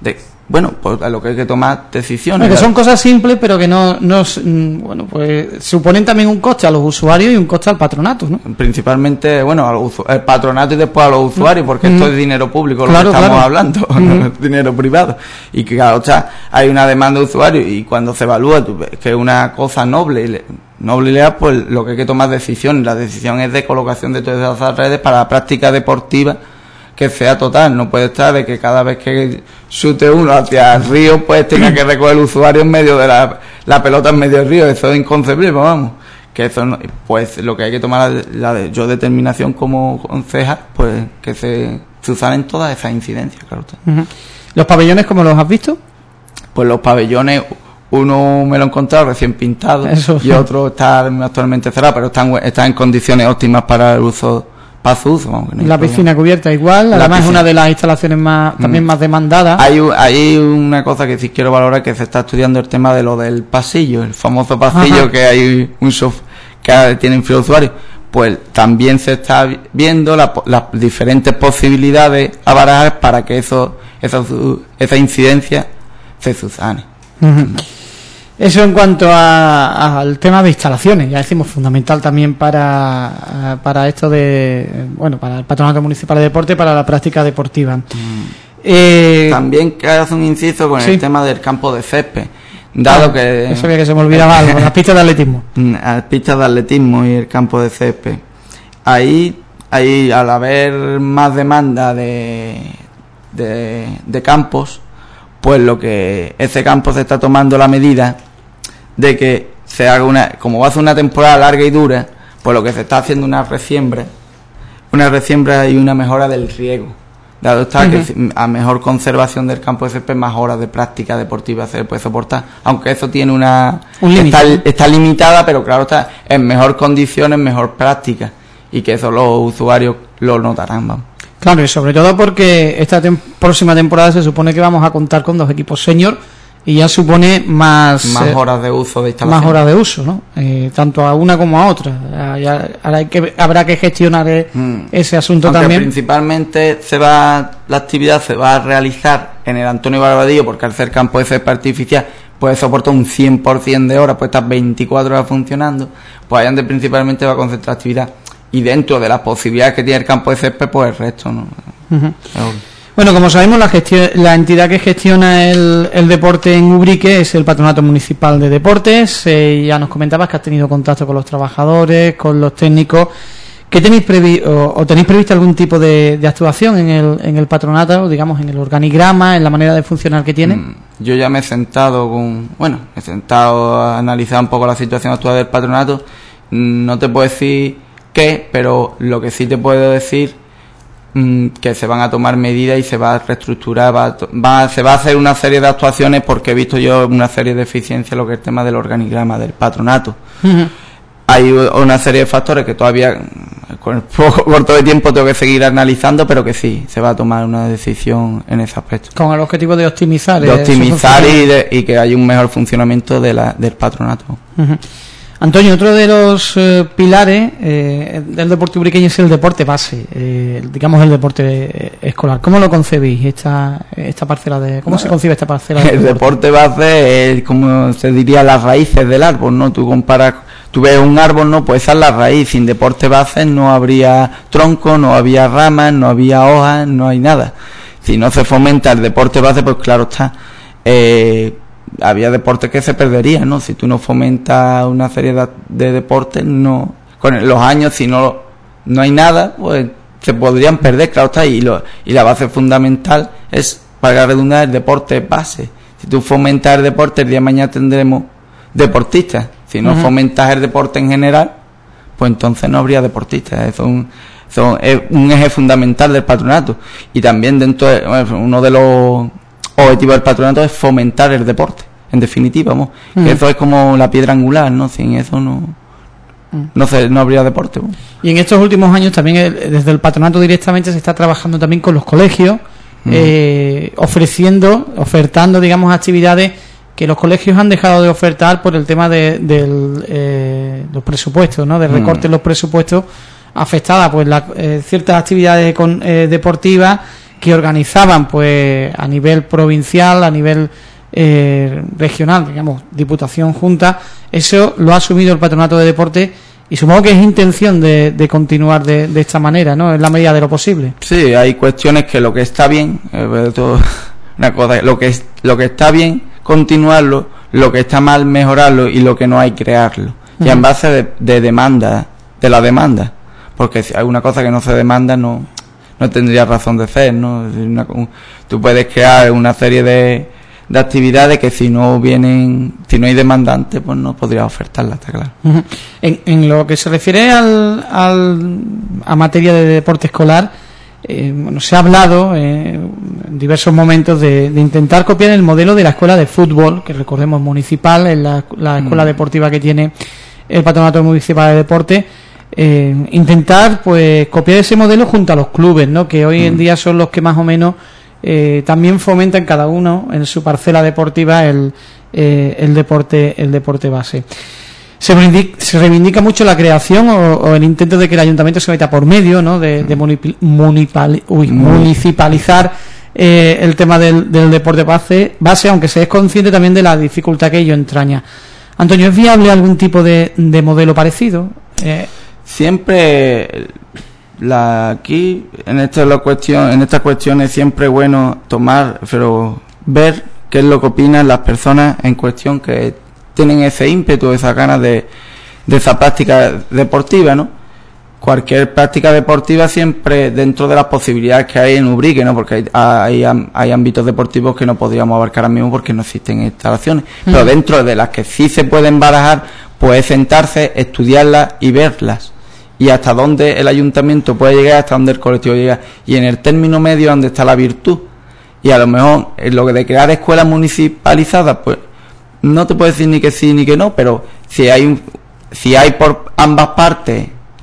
bueno, pues a lo que hay que tomar decisiones. Que son cosas simples, pero que no, no bueno, pues suponen también un coste a los usuarios y un coste al patronato, ¿no? Principalmente, bueno, al usu- al patronato y después a los usuarios, porque mm. esto es dinero público, lo claro, que estamos claro. hablando, mm. no es dinero privado. Y que, claro, o sea, hay una demanda de usuarios y cuando se evalúa tú ves que es una cosa noble, y le, noble y leal, pues lo que hay que tomar decisión. La decisión es de colocación de todas esas redes para la práctica deportiva que sea total. No puede estar de que cada vez que chute uno hacia el río pues tenga que recoger el usuario en medio de la, la pelota en medio del río. Eso es inconcebible, vamos, que eso no, pues lo que hay que tomar la, la de, yo determinación como concejal, pues que se subsanen todas esas incidencias, claro. Uh-huh. ¿Los pabellones cómo los has visto? Pues los pabellones, uno me lo he encontrado recién pintado eso. Y otro está actualmente cerrado, pero están, están en condiciones óptimas para el uso para su uso. Vamos, no la problema. Piscina cubierta igual, la además es una de las instalaciones más también mm. más demandadas. Hay, hay una cosa que sí quiero valorar, que se está estudiando el tema de lo del pasillo, el famoso pasillo. Ajá. Que hay un software que tienen filo usuarios. Pues también se está viendo las la diferentes posibilidades a barajar para que eso esa, esa incidencia se subsane. Uh-huh. Eso en cuanto a, a, al tema de instalaciones, ya decimos, fundamental también para, para esto de, bueno, para el Patronato Municipal de Deporte, para la práctica deportiva. Mm. Eh, también que hace un inciso con sí. el tema del campo de césped, dado ah, que... Eso que se me olvidaba algo, las pistas de atletismo. Las pistas de atletismo y el campo de césped. Ahí, ahí al haber más demanda de, de, de campos, pues lo que ese campo se está tomando la medida de que se haga una, como va a ser una temporada larga y dura, pues lo que se está haciendo una resiembra, una resiembra y una mejora del riego, dado está uh-huh. que a mejor conservación del campo de césped, más horas de práctica deportiva se puede soportar, aunque eso tiene una Un está, está limitada, pero claro está en mejor condiciones, mejor práctica, y que eso los usuarios lo notarán, vamos. Claro, y sobre todo porque esta tem- próxima temporada se supone que vamos a contar con dos equipos senior y ya supone más más eh, horas de uso de instalación. Más horas de uso, ¿no? Eh, tanto a una como a otra. Ya, ahora hay que, habrá que gestionar eh, mm. ese asunto. Aunque también. Principalmente se va la actividad se va a realizar en el Antonio Barbadillo, porque al ser campo de césped artificial puede soportar un cien por ciento de horas, puede estar veinticuatro horas funcionando, pues allá donde principalmente va a concentrar actividad. Y dentro de las posibilidades que tiene el campo de césped, pues el resto, ¿no? Uh-huh. Bueno, como sabemos, la gestión, la entidad que gestiona el, el deporte en Ubrique es el Patronato Municipal de Deportes. Eh, ya nos comentabas que has tenido contacto con los trabajadores, con los técnicos. ¿Qué tenéis previ o, o tenéis previsto algún tipo de, de actuación en el, en el patronato, digamos, en el organigrama, en la manera de funcionar que tiene? Mm, yo ya me he sentado con, bueno, me he sentado a analizar un poco la situación actual del patronato. No te puedo decir qué, pero lo que sí te puedo decir mmm, que se van a tomar medidas y se va a reestructurar, va, a va se va a hacer una serie de actuaciones, porque he visto yo una serie de deficiencias en lo que es el tema del organigrama del patronato. Uh-huh. Hay una serie de factores que todavía con el poco corto de tiempo tengo que seguir analizando, pero que sí, se va a tomar una decisión en ese aspecto. Con el objetivo de optimizar. De optimizar y, de, y que haya un mejor funcionamiento de la, del patronato. Uh-huh. Antonio, otro de los eh, pilares eh, del deporte ubriqueño es el deporte base, eh, digamos el deporte eh, escolar. ¿Cómo lo concebís esta esta parcela de cómo no, se concibe esta parcela? El deporte? deporte base es, como se diría, las raíces del árbol, ¿no? Tú comparas, tú ves un árbol, no, pues esa es la raíz. Sin deporte base no habría tronco, no había ramas, no había hojas, no hay nada. Si no se fomenta el deporte base, pues claro está. Eh, había deportes que se perderían, ¿no? Si tú no fomentas una serie de, de deportes, no, con los años, si no no hay nada, pues se podrían perder, claro está. Y, lo, y la base fundamental es, para redundar, el deporte base. Si tú fomentas el deporte, el día de mañana tendremos deportistas. Si no uh-huh. fomentas el deporte en general, pues entonces no habría deportistas. Eso es un, eso es un eje fundamental del patronato. Y también dentro de, bueno, uno de los objetivo del patronato es fomentar el deporte, en definitiva, vamos, mm. que eso es como la piedra angular, ¿no? Sin eso no mm. no, se, no habría deporte, ¿no? Y en estos últimos años también el, desde el patronato directamente se está trabajando también con los colegios, mm. eh, ofreciendo, ofertando, digamos, actividades que los colegios han dejado de ofertar por el tema de, de eh, los presupuestos, ¿no? De recorte en mm. los presupuestos, afectada pues la, eh, ciertas actividades con, eh, deportivas, que organizaban pues a nivel provincial, a nivel eh, regional, digamos, Diputación, Junta, eso lo ha asumido el Patronato de Deporte y supongo que es intención de, de continuar de, de esta manera, ¿no? En la medida de lo posible. Sí, hay cuestiones que lo que está bien, eh, todo, una cosa, lo que es, lo que está bien continuarlo, lo que está mal mejorarlo y lo que no hay crearlo. Uh-huh. Y en base de, de demanda, de la demanda, porque si hay una cosa que no se demanda no no tendría razón de ser, ¿no? Una, un, tú puedes crear una serie de de actividades que si no vienen, si no hay demandantes, pues no podría ofertarla, está claro. Uh-huh. En, en lo que se refiere al, al a materia de deporte escolar, eh, bueno, se ha hablado eh, en diversos momentos de, de intentar copiar el modelo de la escuela de fútbol, que recordemos municipal, es la, la escuela mm. deportiva que tiene el Patronato Municipal de Deporte. Eh, intentar pues copiar ese modelo junto a los clubes, ¿no? Que hoy mm. en día son los que más o menos Eh, también fomentan cada uno en su parcela deportiva el, eh, el deporte el deporte base. Se reivindica, se reivindica mucho la creación o, o el intento de que el ayuntamiento se meta por medio, ¿no? de, de munipal, munipal, uy, municipalizar eh, el tema del, del deporte base, base, aunque se es consciente también de la dificultad que ello entraña. Antonio, ¿es viable algún tipo de, de modelo parecido? Eh, Siempre La, aquí en esta la cuestión en estas cuestiones siempre es bueno tomar pero ver qué es lo que opinan las personas en cuestión que tienen ese ímpetu, esas ganas de, de esa práctica deportiva, ¿no? Cualquier práctica deportiva siempre dentro de las posibilidades que hay en Ubrique, ¿no? Porque hay, hay, hay ámbitos deportivos que no podríamos abarcar ahora mismo porque no existen instalaciones, mm. pero dentro de las que sí se pueden barajar, pues sentarse, estudiarlas y verlas. Y hasta dónde el ayuntamiento puede llegar, hasta dónde el colectivo llega, y en el término medio donde está la virtud. Y a lo mejor en lo que de crear escuelas municipalizadas, pues no te puedo decir ni que sí ni que no, pero si hay un, si hay por ambas partes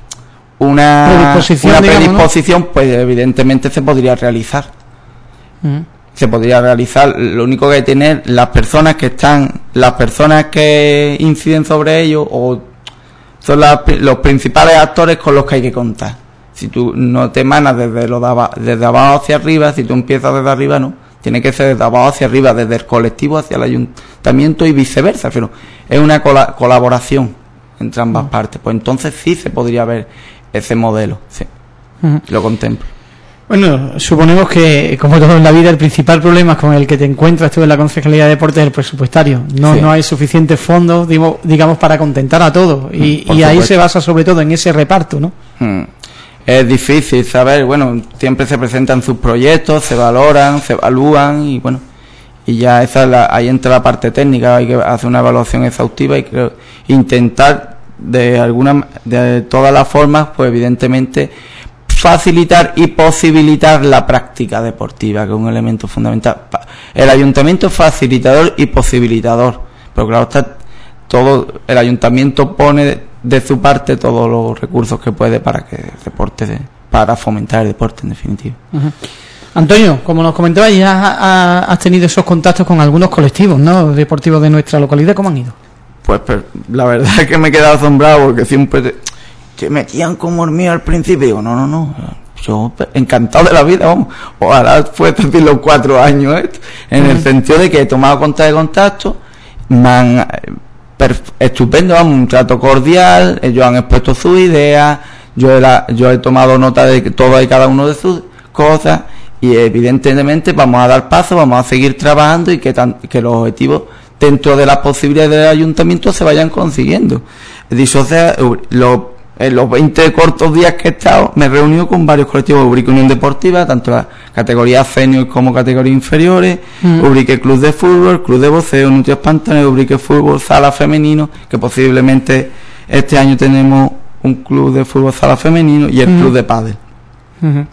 una predisposición, una predisposición digamos, ¿no? Pues evidentemente se podría realizar. Uh-huh. Se podría realizar. Lo único que hay que tener las personas que están, las personas que inciden sobre ello o son las, los principales actores con los que hay que contar. Si tú no te emanas desde, lo de abajo, desde abajo hacia arriba, si tú empiezas desde arriba, no. Tiene que ser desde abajo hacia arriba, desde el colectivo hacia el ayuntamiento y viceversa. Pero es una cola, colaboración entre ambas uh-huh. partes. Pues entonces sí se podría ver ese modelo. Sí. Uh-huh. Lo contemplo. Bueno, suponemos que, como todo en la vida, el principal problema con el que te encuentras tú en la Concejalía de Deportes es el presupuestario. No sí. no hay suficientes fondos, digo, digamos, para contentar a todos. Y, y ahí se basa sobre todo en ese reparto, ¿no? Hmm. Es difícil saber, bueno, siempre se presentan sus proyectos, se valoran, se evalúan y bueno, y ya esa es la, ahí entra la parte técnica, hay que hacer una evaluación exhaustiva y creo, intentar de alguna, de todas las formas, pues evidentemente facilitar y posibilitar la práctica deportiva, que es un elemento fundamental. El ayuntamiento es facilitador y posibilitador, pero claro está, todo el ayuntamiento pone de, de su parte todos los recursos que puede para que el deporte, para fomentar el deporte en definitiva. Uh-huh. Antonio, como nos comentabas, ya has tenido esos contactos con algunos colectivos, ¿no?, deportivos de nuestra localidad. ¿Cómo han ido? Pues, pues la verdad es que me he quedado asombrado porque siempre te, te metían como hormiga al principio y digo, no, no, no, yo encantado de la vida, vamos, ojalá fuese decir los cuatro años esto, en uh-huh. el sentido de que he tomado cuenta de contacto, me han, per, estupendo, vamos, un trato cordial, ellos han expuesto sus ideas, yo he, la, yo he tomado nota de todo y cada uno de sus cosas y evidentemente vamos a dar paso, vamos a seguir trabajando y que, tan, que los objetivos dentro de las posibilidades del ayuntamiento se vayan consiguiendo. Dicho sea, lo, en los veinte cortos días que he estado me he reunido con varios colectivos de Ubrique Unión Deportiva, tanto la categoría senior como categorías inferiores, mm. Ubrique Club de Fútbol, Club de Boxeo, Nutrias Pantanes, Ubrique Fútbol, Sala Femenino, que posiblemente este año tenemos un club de fútbol sala femenino y el mm. club de pádel. Mm-hmm.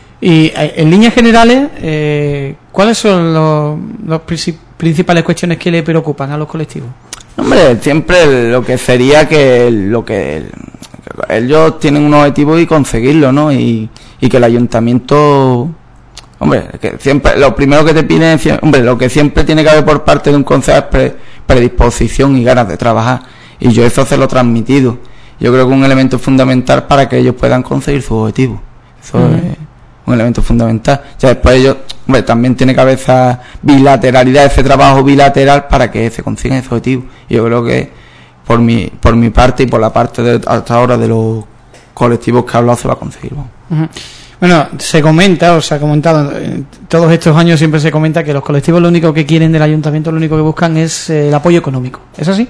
Y en líneas generales, eh, ¿cuáles son los, los principales cuestiones que le preocupan a los colectivos? Hombre, siempre lo que sería que lo que ellos tienen un objetivo y conseguirlo, ¿no? Y, y que el ayuntamiento, hombre, que siempre lo primero que te piden es, hombre, lo que siempre tiene que haber por parte de un consejo es pre, predisposición y ganas de trabajar. Y yo eso se lo he transmitido. Yo creo que es un elemento fundamental para que ellos puedan conseguir su objetivo. Eso uh-huh. es un elemento fundamental. Ya después ellos, hombre, también tiene que haber esa bilateralidad, ese trabajo bilateral para que se consiga ese objetivo. Y yo creo que por mi, por mi parte y por la parte de hasta ahora de los colectivos que he hablado se va a conseguir. Vamos. Uh-huh. Bueno, se comenta, o se ha comentado, en todos estos años siempre se comenta que los colectivos lo único que quieren del ayuntamiento, lo único que buscan es eh, el apoyo económico. ¿Es así?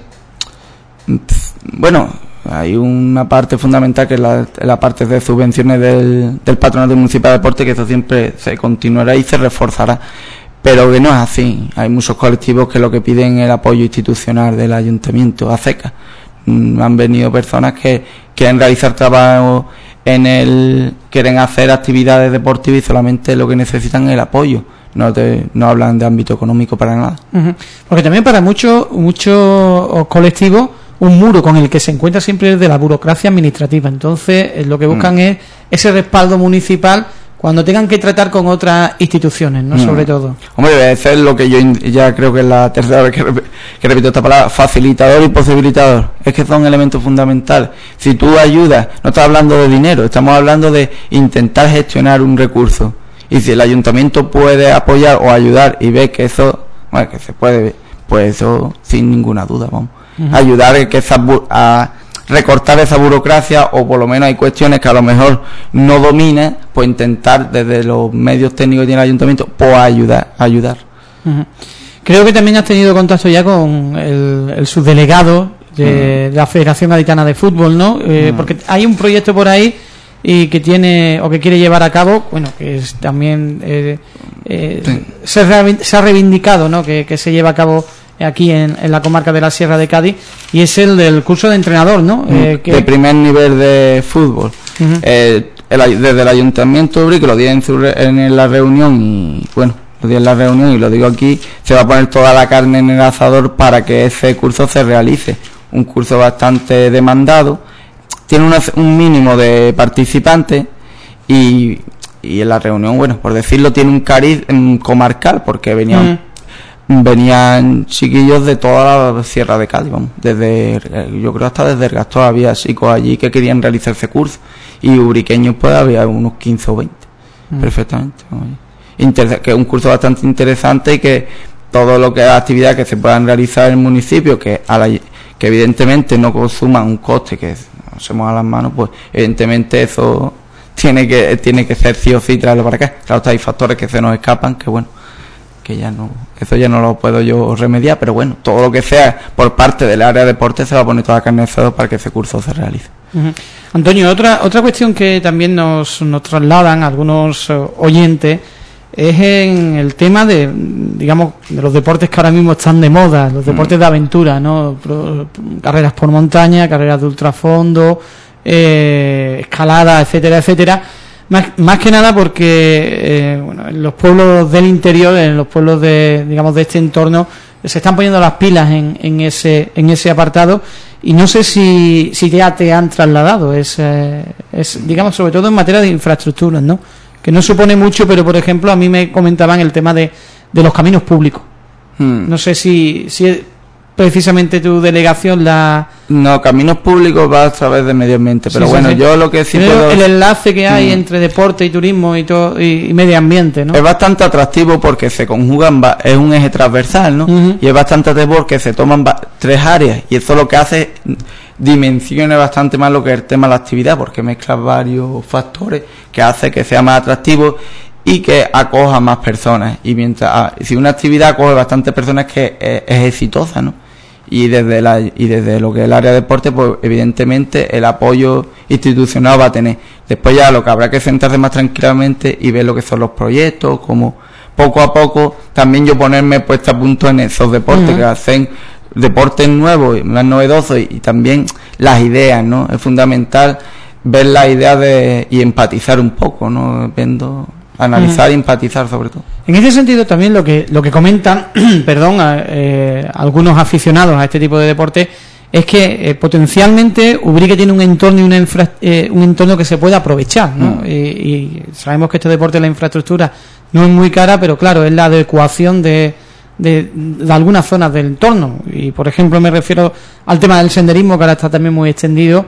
Bueno, hay una parte fundamental que es la, la parte de subvenciones del, del Patronato Municipal de Deporte, que eso siempre se continuará y se reforzará, pero que no es así. Hay muchos colectivos que lo que piden es el apoyo institucional del ayuntamiento a secas. Mm, han venido personas que quieren realizar trabajo en el quieren hacer actividades deportivas y solamente lo que necesitan es el apoyo. No te, no hablan de ámbito económico para nada. Uh-huh. Porque también para muchos muchos colectivos un muro con el que se encuentra siempre es de la burocracia administrativa. Entonces eh, lo que buscan mm. es ese respaldo municipal cuando tengan que tratar con otras instituciones, ¿no? Mm. Sobre todo. Hombre, debe ser lo que yo ya creo que es la tercera vez que, rep- que repito esta palabra, facilitador y posibilitador. Es que son elementos fundamentales. Si tú ayudas, no estás hablando de dinero, estamos hablando de intentar gestionar un recurso. Y si el ayuntamiento puede apoyar o ayudar y ve que eso, bueno, que se puede, pues eso sin ninguna duda, vamos. Uh-huh. Ayudar a que esa bu- a recortar esa burocracia, o por lo menos hay cuestiones que a lo mejor no domina, pues intentar desde los medios técnicos que tiene el ayuntamiento pues ayudar ayudar uh-huh. Creo que también has tenido contacto ya con el, el subdelegado de, uh-huh. de la Federación Gaditana de Fútbol, ¿no? Eh, uh-huh. Porque hay un proyecto por ahí y que tiene o que quiere llevar a cabo, bueno, que es también eh, eh, sí. se, re, se ha reivindicado, ¿no? Que, que se lleva a cabo aquí en, en la comarca de la Sierra de Cádiz, y es el del curso de entrenador, ¿no? Eh, que... de primer nivel de fútbol. Uh-huh. eh, el, desde el Ayuntamiento de Ubrique lo di en, su, en la reunión y bueno, lo di en la reunión y lo digo aquí, se va a poner toda la carne en el asador para que ese curso se realice. Un curso bastante demandado, tiene una, un mínimo de participantes y, y en la reunión, bueno, por decirlo, tiene un cariz comarcal porque venían uh-huh. venían chiquillos de toda la Sierra de Cádiz, vamos, desde, yo creo hasta desde el Gastón había chicos allí que querían realizar ese curso, y ubriqueños pues había unos quince o veinte, mm. perfectamente, Inter- que es un curso bastante interesante y que todo lo que es actividad que se puedan realizar en el municipio, que a la, que evidentemente no consuman un coste que hacemos a las manos, pues evidentemente eso tiene que tiene que ser sí o sí traerlo para acá. Claro, hay factores que se nos escapan, que bueno, que ya no, eso ya no lo puedo yo remediar, pero bueno, todo lo que sea por parte del área de deporte se va a poner toda la carne de cerdo para que ese curso se realice. Uh-huh. Antonio, otra otra cuestión que también nos, nos trasladan algunos uh, oyentes es en el tema de, digamos, de los deportes que ahora mismo están de moda, los deportes uh-huh. de aventura, ¿no? Pro, carreras por montaña, carreras de ultrafondo, eh, escalada, etcétera, etcétera. Más, más que nada porque eh, bueno, en los pueblos del interior, en los pueblos de, digamos, de este entorno, se están poniendo las pilas en, en ese en ese apartado, y no sé si si ya te han trasladado, es, eh, es digamos, sobre todo en materia de infraestructuras, ¿no? Que no supone mucho, pero por ejemplo a mí me comentaban el tema de, de los caminos públicos. Hmm. No sé si si precisamente tu delegación la... No, caminos públicos va a través de medio ambiente, pero sí, bueno, sí, sí. yo lo que sí pero puedo... El enlace que hay mm. entre deporte y turismo y todo y, y medio ambiente, ¿no? Es bastante atractivo porque se conjugan, es un eje transversal, ¿no? Uh-huh. Y es bastante atractivo porque se toman ba- tres áreas, y eso lo que hace dimensione bastante más lo que es el tema de la actividad, porque mezcla varios factores que hace que sea más atractivo y que acoja más personas. Y mientras ah, si una actividad acoge bastantes personas, que es, es exitosa, ¿no? Y desde la y desde lo que es el área de deporte, pues evidentemente el apoyo institucional va a tener. Después ya lo que habrá que sentarse más tranquilamente y ver lo que son los proyectos, como poco a poco también yo ponerme puesta a punto en esos deportes uh-huh. que hacen deportes nuevos, más novedosos, y, y también las ideas, ¿no? Es fundamental ver las ideas de, y empatizar un poco, ¿no? Viendo, analizar uh-huh. y empatizar sobre todo. En ese sentido también lo que lo que comentan, perdón, eh, algunos aficionados a este tipo de deporte es que eh, potencialmente Ubrique tiene un entorno y una infra, eh, un entorno que se puede aprovechar, ¿no? Uh-huh. Y, y sabemos que este deporte, la infraestructura no es muy cara, pero claro, es la adecuación de De, de algunas zonas del entorno, y por ejemplo me refiero al tema del senderismo, que ahora está también muy extendido,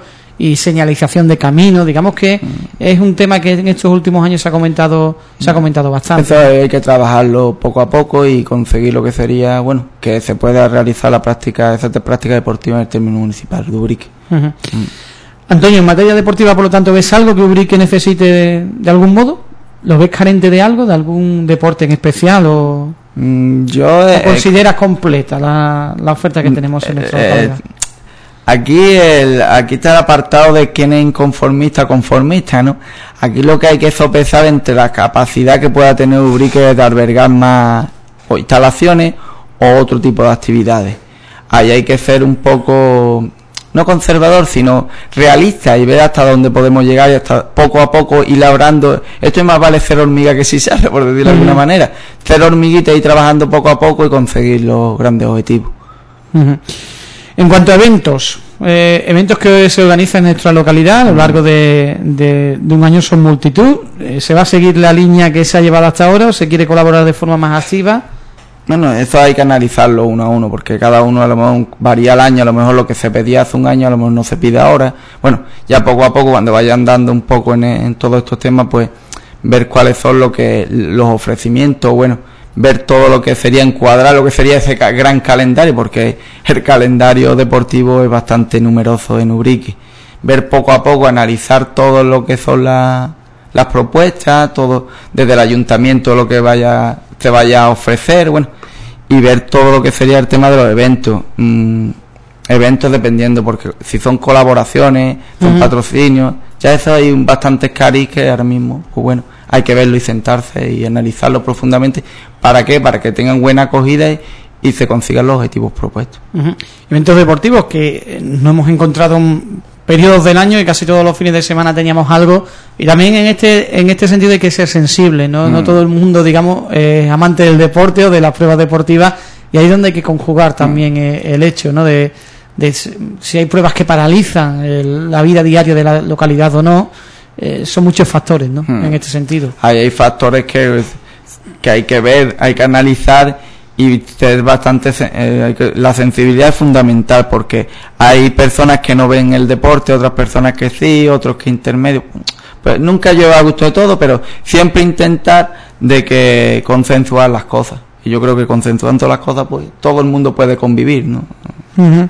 y señalización de caminos. Digamos que mm. es un tema que en estos últimos años se ha comentado se ha comentado bastante. Eso hay que trabajarlo poco a poco y conseguir lo que sería, bueno, que se pueda realizar la práctica, esa práctica deportiva en el término municipal de Ubrique. Uh-huh. Mm. Antonio, en materia deportiva, por lo tanto, ¿ves algo que Ubrique necesite de, de algún modo? ¿Lo ves carente de algo, de algún deporte en especial o...? Mm, yo eh, ¿O consideras completa la, la oferta que tenemos en nuestra localidad? Eh, aquí el, aquí está el apartado de quién es inconformista conformista, ¿no? Aquí lo que hay que sopesar entre la capacidad que pueda tener Ubrique de albergar más o instalaciones o otro tipo de actividades. Ahí hay que ser un poco, no conservador, sino realista y ver hasta dónde podemos llegar y hasta poco a poco ir labrando. Esto es más vale ser hormiga que sisarra, por decirlo de uh-huh. alguna manera. Ser hormiguita y ir trabajando poco a poco y conseguir los grandes objetivos. Uh-huh. En cuanto a eventos, eh, eventos que se organizan en nuestra localidad a lo largo de, de, de un año son multitud. Eh, ¿Se va a seguir la línea que se ha llevado hasta ahora o se quiere colaborar de forma más activa? Bueno, eso hay que analizarlo uno a uno, porque cada uno a lo mejor varía al año, a lo mejor lo que se pedía hace un año, a lo mejor no se pide ahora. Bueno, ya poco a poco, cuando vayan dando un poco en, en todos estos temas, pues ver cuáles son lo que los ofrecimientos, bueno, ver todo lo que sería encuadrar, lo que sería ese gran calendario, porque el calendario deportivo es bastante numeroso en Ubrique. Ver poco a poco, analizar todo lo que son las, las propuestas, todo desde el ayuntamiento lo que vaya se vaya a ofrecer, bueno, y ver todo lo que sería el tema de los eventos. Mm, eventos dependiendo, porque si son colaboraciones, son uh-huh. patrocinios, ya eso hay un bastantes caris que ahora mismo, pues bueno, hay que verlo y sentarse y analizarlo profundamente. ¿Para qué? Para que tengan buena acogida y, y se consigan los objetivos propuestos. Uh-huh. Eventos deportivos que no hemos encontrado un periodos del año y casi todos los fines de semana teníamos algo, y también en este en este sentido hay que ser sensible, no, mm. no todo el mundo, digamos, es eh, amante del deporte o de las pruebas deportivas, y ahí es donde hay que conjugar también mm. eh, el hecho, ¿no?, de, de si hay pruebas que paralizan el, la vida diaria de la localidad o no. Eh, son muchos factores, ¿no?, mm. en este sentido. Ahí hay factores que, que hay que ver, hay que analizar. Y ser bastante eh, la sensibilidad es fundamental, porque hay personas que no ven el deporte, otras personas que sí, otros que intermedio. Pues nunca lleva a gusto de todo, pero siempre intentar de que consensuar las cosas. Y yo creo que consensuando las cosas, pues todo el mundo puede convivir, ¿no? Uh-huh.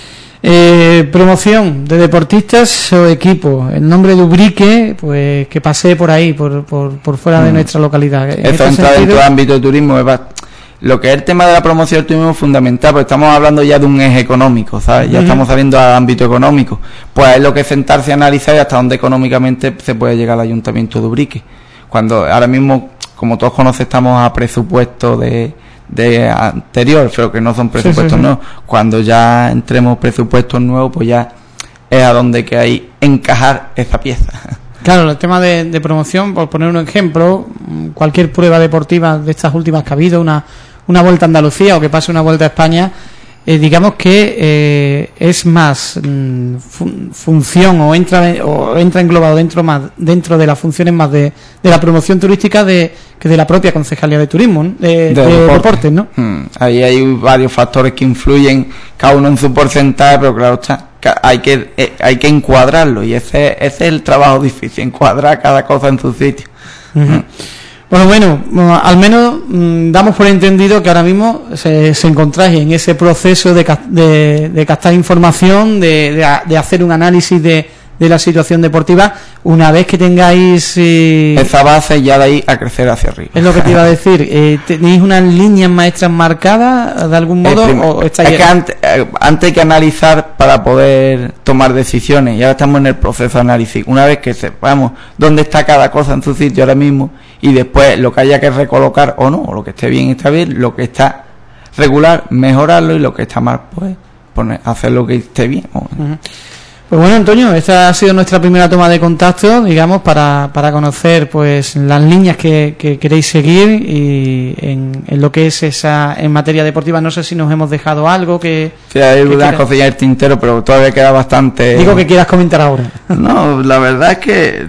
Eh, promoción de deportistas o equipos. El nombre de Ubrique, pues que pase por ahí, por por, por fuera uh-huh. de nuestra localidad. En Eso este entra sentido, dentro del ámbito de turismo. Es bastante... Lo que es el tema de la promoción del turismo es fundamental, porque estamos hablando ya de un eje económico, ¿sabes? Ya uh-huh. estamos saliendo al ámbito económico. Pues es lo que es sentarse a analizar y hasta dónde económicamente se puede llegar al Ayuntamiento de Ubrique. Cuando ahora mismo, como todos conocen, estamos a presupuesto de, de anterior, pero que no son presupuestos sí, sí, sí. nuevos. Cuando ya entremos presupuestos nuevos, pues ya es a donde que hay encajar esa pieza. Claro, el tema de, de promoción, por poner un ejemplo, cualquier prueba deportiva de estas últimas que ha habido, una, una vuelta a Andalucía o que pase una vuelta a España, eh, digamos que eh, es más mm, fun, función o entra o entra englobado dentro más dentro de las funciones más de, de la promoción turística de que de la propia Concejalía de Turismo, ¿no? de, de, de deporte. deportes, ¿no? Hmm. Ahí hay varios factores que influyen, cada uno en su porcentaje, pero claro está, hay que eh, hay que encuadrarlo, y ese, ese es el trabajo difícil, encuadrar cada cosa en su sitio. Uh-huh. Hmm. Bueno, bueno, al menos mmm, damos por entendido que ahora mismo se, se encontráis en ese proceso de, de, de captar información, de, de, de hacer un análisis de, de la situación deportiva. Una vez que tengáis eh, esa base, ya de ahí a crecer hacia arriba. Es lo que te iba a decir. Eh, ¿Tenéis unas líneas maestras marcadas de algún modo? O estáis... Es que antes, eh, antes hay que analizar para poder tomar decisiones, y ahora estamos en el proceso de análisis. Una vez que sepamos dónde está cada cosa en su sitio ahora mismo, y después lo que haya que recolocar o no, o lo que esté bien está bien, lo que está regular, mejorarlo, y lo que está mal, pues poner, hacer lo que esté bien. Uh-huh. Pues bueno, Antonio, esta ha sido nuestra primera toma de contacto, digamos, para, para conocer pues las líneas que, que queréis seguir y en, en lo que es esa en materia deportiva. No sé si nos hemos dejado algo que... Sí, hay unas cosillas del tintero, pero todavía queda bastante... Digo que quieras comentar ahora. No, la verdad es que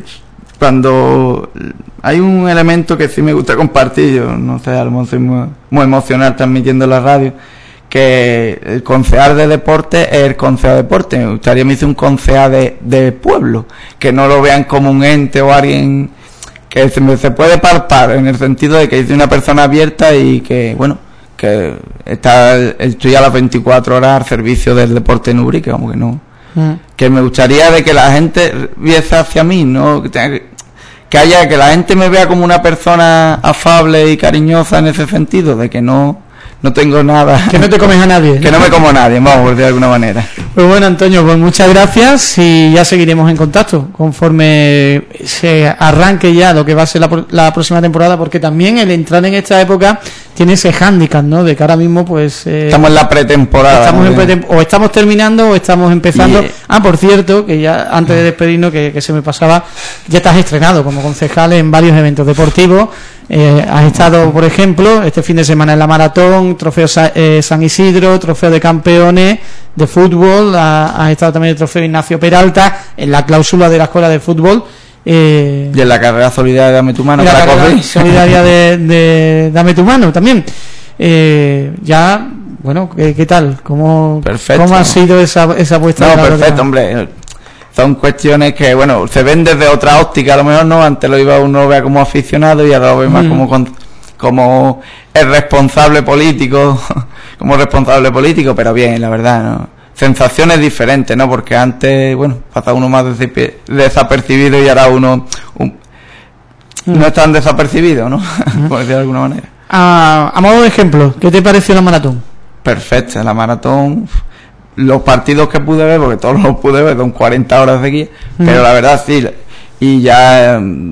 cuando hay un elemento que sí me gusta compartir, yo no sé, a lo mejor soy muy, muy emocional transmitiendo en la radio, que el concejal de deporte es el concejal de deporte. Me gustaría me hice un concejal de, de pueblo, que no lo vean como un ente o alguien que se, se puede palpar, en el sentido de que es una persona abierta y que, bueno, que está estoy a las veinticuatro horas al servicio del deporte en Ubrique, como que no. Mm. Que me gustaría de que la gente viese hacia mí, ¿no? Que, tenga, que haya, que la gente me vea como una persona afable y cariñosa en ese sentido, de que no no tengo nada, que no te comes a nadie, que no me como a nadie, vamos, por decir de alguna manera. Pues bueno, Antonio, pues muchas gracias y ya seguiremos en contacto conforme se arranque ya lo que va a ser la, la próxima temporada, porque también el entrar en esta época tiene ese hándicap, ¿no? De que ahora mismo pues eh, estamos en la pretemporada, estamos ¿no? en pretem- o estamos terminando o estamos empezando. Y, ah, por cierto, que ya antes de despedirnos, que, que se me pasaba, ya estás estrenado como concejal en varios eventos deportivos. Eh, has estado, por ejemplo, este fin de semana en la maratón, trofeo Sa- eh, San Isidro, trofeo de campeones de fútbol, ha, has estado también en el trofeo Ignacio Peralta, en la cláusula de la escuela de fútbol. Eh, y en la carrera solidaria de Dame tu mano, la para carrera correr. solidaria de, de Dame tu mano también. Eh, ya, bueno, ¿qué, qué tal? ¿Cómo, perfecto. ¿Cómo ha sido esa, esa puesta? No, perfecto, hombre. Son cuestiones que, bueno, se ven desde otra óptica, a lo mejor no, antes lo iba uno lo vea como aficionado y ahora lo ve más mm. como con, como el responsable político, como responsable político, pero bien, la verdad, ¿no? Sensaciones diferentes, ¿no? Porque antes, bueno, pasaba uno más desapercibido y ahora uno un, mm. no es tan desapercibido, ¿no? Mm. Por decirlo de alguna manera. A, a modo de ejemplo, ¿qué te pareció la maratón? Perfecta, la maratón... Los partidos que pude ver, porque todos los pude ver, son cuarenta horas de aquí, mm. pero la verdad sí, y ya el,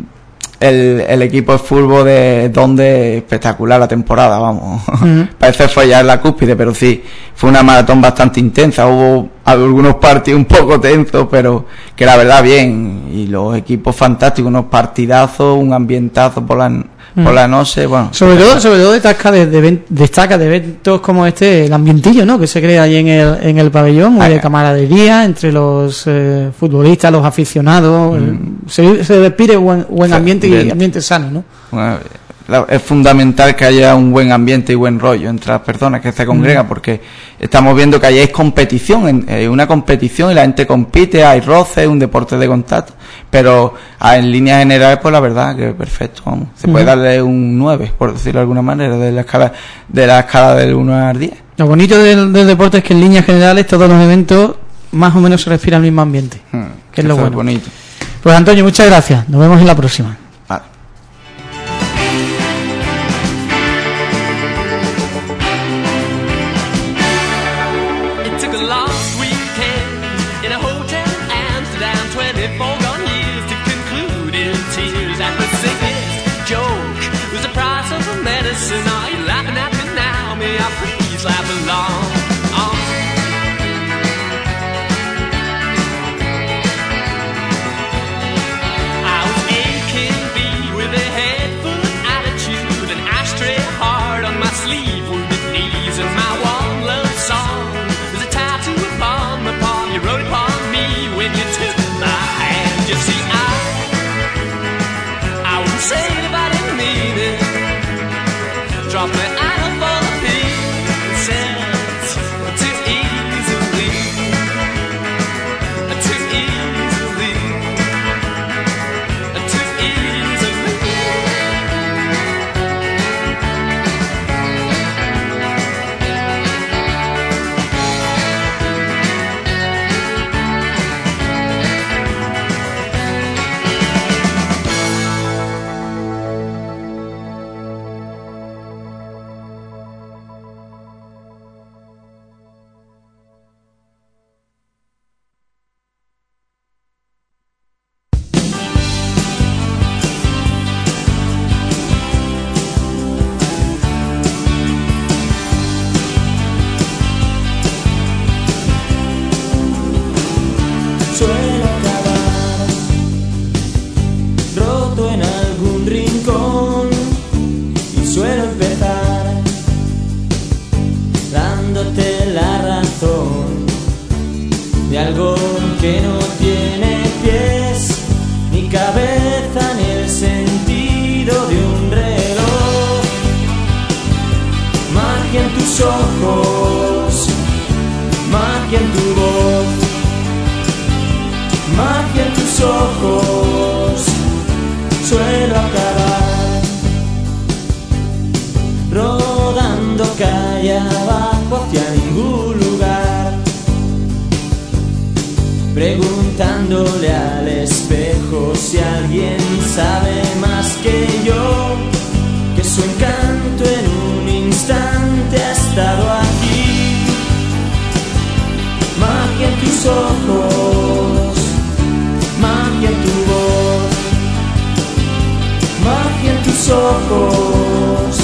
el equipo de fútbol de donde espectacular la temporada, vamos, mm. parece fue ya en la cúspide, pero sí, fue una maratón bastante intensa, hubo algunos partidos un poco tensos, pero que la verdad bien, y los equipos fantásticos, unos partidazos, un ambientazo por la... por la noche, bueno, sobre todo sobre todo destaca de, de, destaca de eventos como este el ambientillo, ¿no? Que se crea ahí en el en el pabellón, muy de camaradería entre los eh, futbolistas, los aficionados, mm. el, se, se despide buen buen ambiente y ambiente sano, ¿no? Bueno, es fundamental que haya un buen ambiente y buen rollo entre las personas que se congregan, mm. porque estamos viendo que ahí es competición, es una competición y la gente compite, hay roce, es un deporte de contacto, pero en líneas generales, pues la verdad que perfecto, vamos, se mm. puede darle un nueve, por decirlo de alguna manera, de la escala de la escala del uno al diez. Lo bonito del, del deporte es que en líneas generales todos los eventos más o menos se respira el mismo ambiente, mm. que es lo bueno. Es bonito. Pues Antonio, muchas gracias, nos vemos en la próxima. de algo que no tiene pies ni cabeza ni el sentido de un reloj. Magia en tus ojos. preguntándole al espejo si alguien sabe más que yo, que su encanto en un instante ha estado aquí. Magia en tus ojos, magia en tu voz, magia en tus ojos.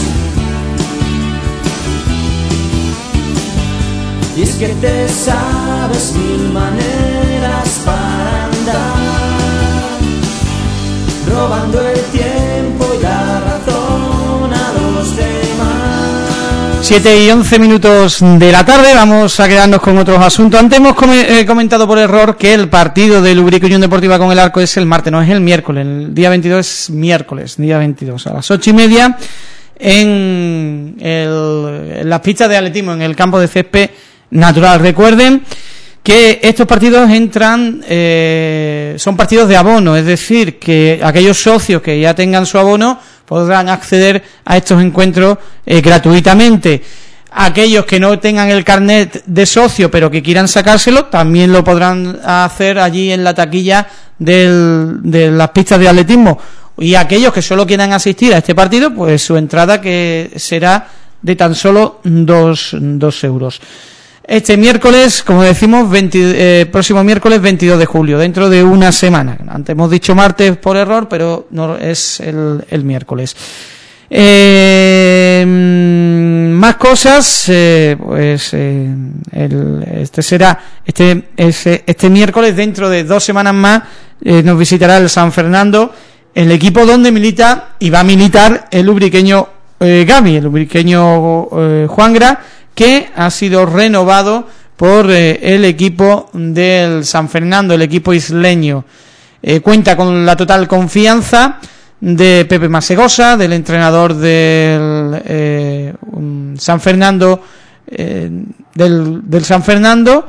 Y es que te sabes mil maneras para andar, robando el tiempo y la razón a los demás. siete y once minutos de la tarde, vamos a quedarnos con otros asuntos. Antes hemos com- eh, comentado por error que el partido del Ubrique Unión Deportiva con el Arco es el martes, no es el miércoles. El día veintidós es miércoles, día veintidós, a las ocho y media en, el, en las pistas de atletismo, en el campo de césped natural. Recuerden que estos partidos entran, eh, son partidos de abono, es decir, que aquellos socios que ya tengan su abono podrán acceder a estos encuentros eh, gratuitamente. Aquellos que no tengan el carnet de socio pero que quieran sacárselo, también lo podrán hacer allí en la taquilla del, de las pistas de atletismo. Y aquellos que solo quieran asistir a este partido, pues su entrada que será de tan solo dos, dos euros. Este miércoles, como decimos, veinte, eh, próximo miércoles veintidós de julio, dentro de una semana. Antes hemos dicho martes por error, pero no es el, el miércoles. Eh, más cosas, eh, pues eh, el, este será este, ese, este miércoles, dentro de dos semanas más, eh, nos visitará el San Fernando, el equipo donde milita y va a militar el ubriqueño eh, Gaby, el ubriqueño eh, Juangra, que ha sido renovado por eh, el equipo del San Fernando, el equipo isleño. Eh, cuenta con la total confianza de Pepe Masegosa, del entrenador del eh, um, San Fernando, eh, del, del San Fernando.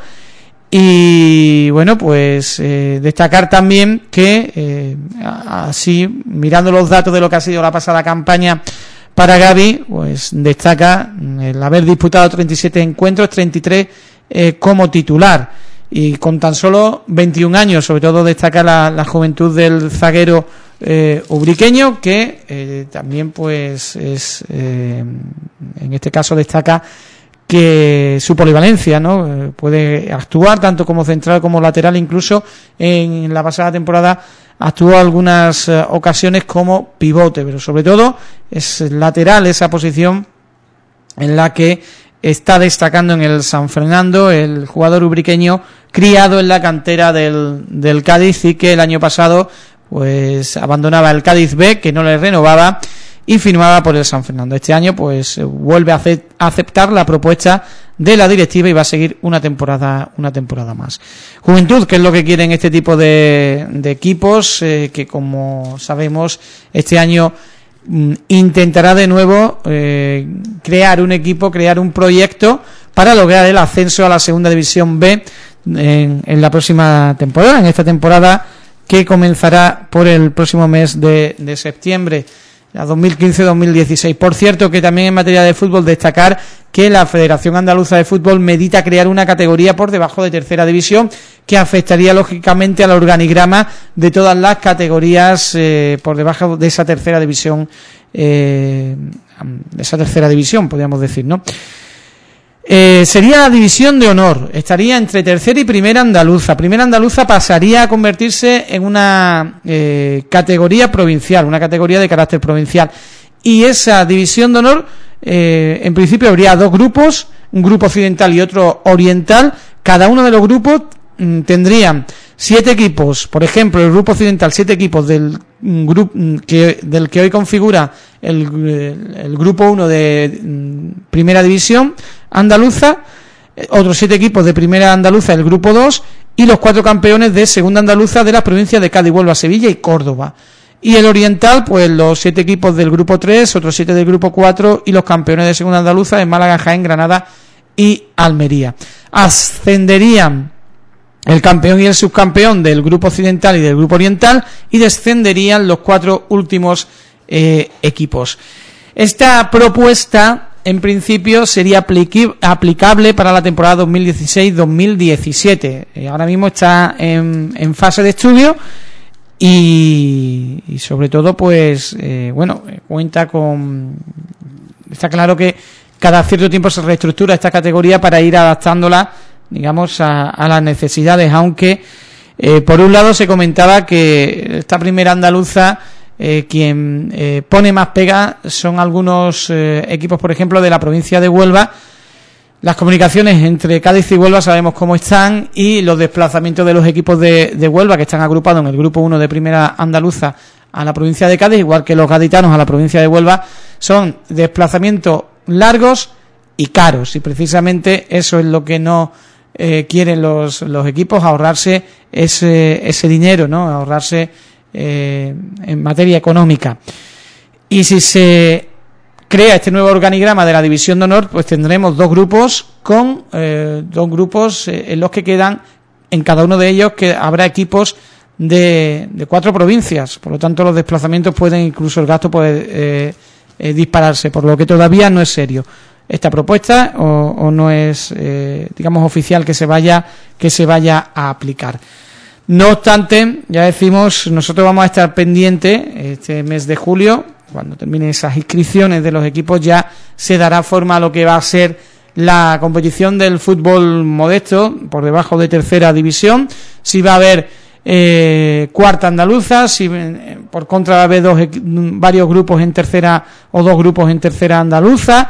Y bueno, pues eh, destacar también que eh, así, mirando los datos de lo que ha sido la pasada campaña para Gaby, pues destaca el haber disputado treinta y siete encuentros, treinta y tres eh, como titular, y con tan solo veintiún años. Sobre todo destaca la, la juventud del zaguero eh, ubriqueño, que eh, también pues es eh, en este caso destaca que su polivalencia, ¿no? Eh, puede actuar tanto como central como lateral, incluso en la pasada temporada actuó algunas eh, ocasiones como pivote, pero sobre todo es lateral, esa posición en la que está destacando en el San Fernando el jugador ubriqueño criado en la cantera del, del Cádiz, y que el año pasado pues abandonaba el Cádiz B, que no le renovaba, y firmaba por el San Fernando. Este año pues vuelve a aceptar la propuesta de la directiva y va a seguir una temporada una temporada más. Juventud, que es lo que quieren este tipo de, de equipos, eh, que como sabemos este año mm, intentará de nuevo eh, crear un equipo, crear un proyecto para lograr el ascenso a la segunda división B en, en la próxima temporada, en esta temporada que comenzará por el próximo mes de, de septiembre, la dos mil quince dos mil dieciséis. Por cierto, que también en materia de fútbol destacar que la Federación Andaluza de Fútbol medita crear una categoría por debajo de tercera división, que afectaría lógicamente al organigrama de todas las categorías eh, por debajo de esa tercera división, eh, de esa tercera división, podríamos decir, ¿no? Eh, sería la división de honor, estaría entre tercera y primera andaluza. Primera andaluza pasaría a convertirse en una eh, categoría provincial, una categoría de carácter provincial, y esa división de honor eh, en principio habría dos grupos, un grupo occidental y otro oriental. Cada uno de los grupos mm, tendrían siete equipos. Por ejemplo, el grupo occidental, siete equipos del mm, grupo mm, que del que hoy configura el, el, el grupo uno de mm, primera división andaluza, eh, otros siete equipos de primera andaluza del grupo dos, y los cuatro campeones de segunda andaluza de las provincias de Cádiz, Huelva, Sevilla y Córdoba. Y el oriental, pues los siete equipos del grupo tres, otros siete del grupo cuatro, y los campeones de segunda andaluza de Málaga, Jaén, Granada y Almería. Ascenderían el campeón y el subcampeón del grupo occidental y del grupo oriental, y descenderían los cuatro últimos eh, equipos. Esta propuesta en principio sería apliqui- aplicable para la temporada dos mil dieciséis dos mil diecisiete. Eh, ahora mismo está en, en fase de estudio y, y sobre todo, pues, eh, bueno, cuenta con... Está claro que cada cierto tiempo se reestructura esta categoría para ir adaptándola, digamos, a, a las necesidades, aunque eh, por un lado se comentaba que esta primera andaluza, eh, quien eh, pone más pega son algunos eh, equipos, por ejemplo, de la provincia de Huelva. Las comunicaciones entre Cádiz y Huelva sabemos cómo están, y los desplazamientos de los equipos de, de Huelva, que están agrupados en el grupo uno de primera andaluza a la provincia de Cádiz, igual que los gaditanos a la provincia de Huelva, son desplazamientos largos y caros, y precisamente eso es lo que no eh, quieren los, los equipos, ahorrarse ese, ese dinero, ¿no? Ahorrarse eh, en materia económica. Y si se crea este nuevo organigrama de la División de Honor, pues tendremos dos grupos con eh, dos grupos eh, en los que quedan, en cada uno de ellos que habrá equipos de, de cuatro provincias, por lo tanto los desplazamientos pueden, incluso el gasto puede eh, eh, dispararse, por lo que todavía no es serio esta propuesta o, o no es eh, digamos oficial que se vaya que se vaya a aplicar. No obstante, ya decimos, nosotros vamos a estar pendientes este mes de julio. Cuando terminen esas inscripciones de los equipos, ya se dará forma a lo que va a ser la competición del fútbol modesto por debajo de tercera división. Si va a haber eh, cuarta andaluza, si eh, por contra va a haber dos, varios grupos en tercera o dos grupos en tercera andaluza,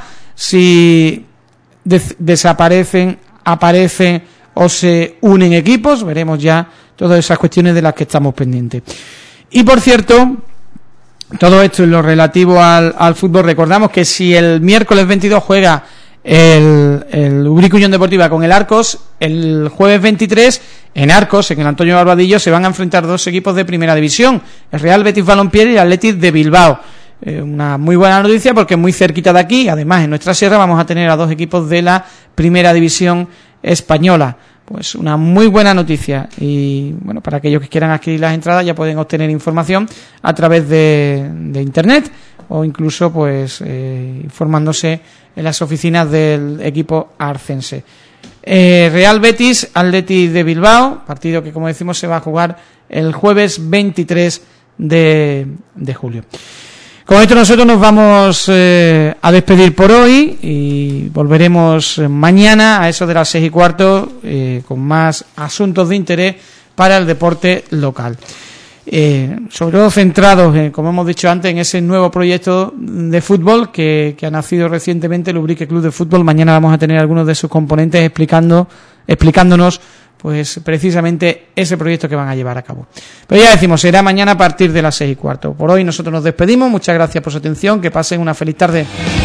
si des- desaparecen, aparecen o se unen equipos, veremos ya todas esas cuestiones de las que estamos pendientes. Y por cierto, todo esto en lo relativo al, al fútbol, recordamos que si el miércoles veintidós juega el, el Ubrique Unión Deportiva con el Arcos, el jueves veintitrés en Arcos, en el Antonio Barbadillo, se van a enfrentar dos equipos de primera división, el Real Betis Balompié y el Athletic de Bilbao. Eh, una muy buena noticia porque muy cerquita de aquí, además en nuestra sierra vamos a tener a dos equipos de la primera división española. Pues una muy buena noticia, y bueno, para aquellos que quieran adquirir las entradas ya pueden obtener información a través de, de internet o incluso pues eh, informándose en las oficinas del equipo arcense. Eh, Real Betis, Athletic de Bilbao, partido que como decimos se va a jugar el jueves veintitrés de, de julio. Con esto nosotros nos vamos eh, a despedir por hoy y volveremos mañana a eso de las seis y cuarto eh, con más asuntos de interés para el deporte local. Eh, sobre todo centrados, eh, como hemos dicho antes, en ese nuevo proyecto de fútbol que, que ha nacido recientemente, el Ubrique Club de Fútbol. Mañana vamos a tener algunos de sus componentes explicando, explicándonos pues precisamente ese proyecto que van a llevar a cabo. Pero ya decimos, será mañana a partir de las seis y cuarto. Por hoy nosotros nos despedimos, muchas gracias por su atención, que pasen una feliz tarde.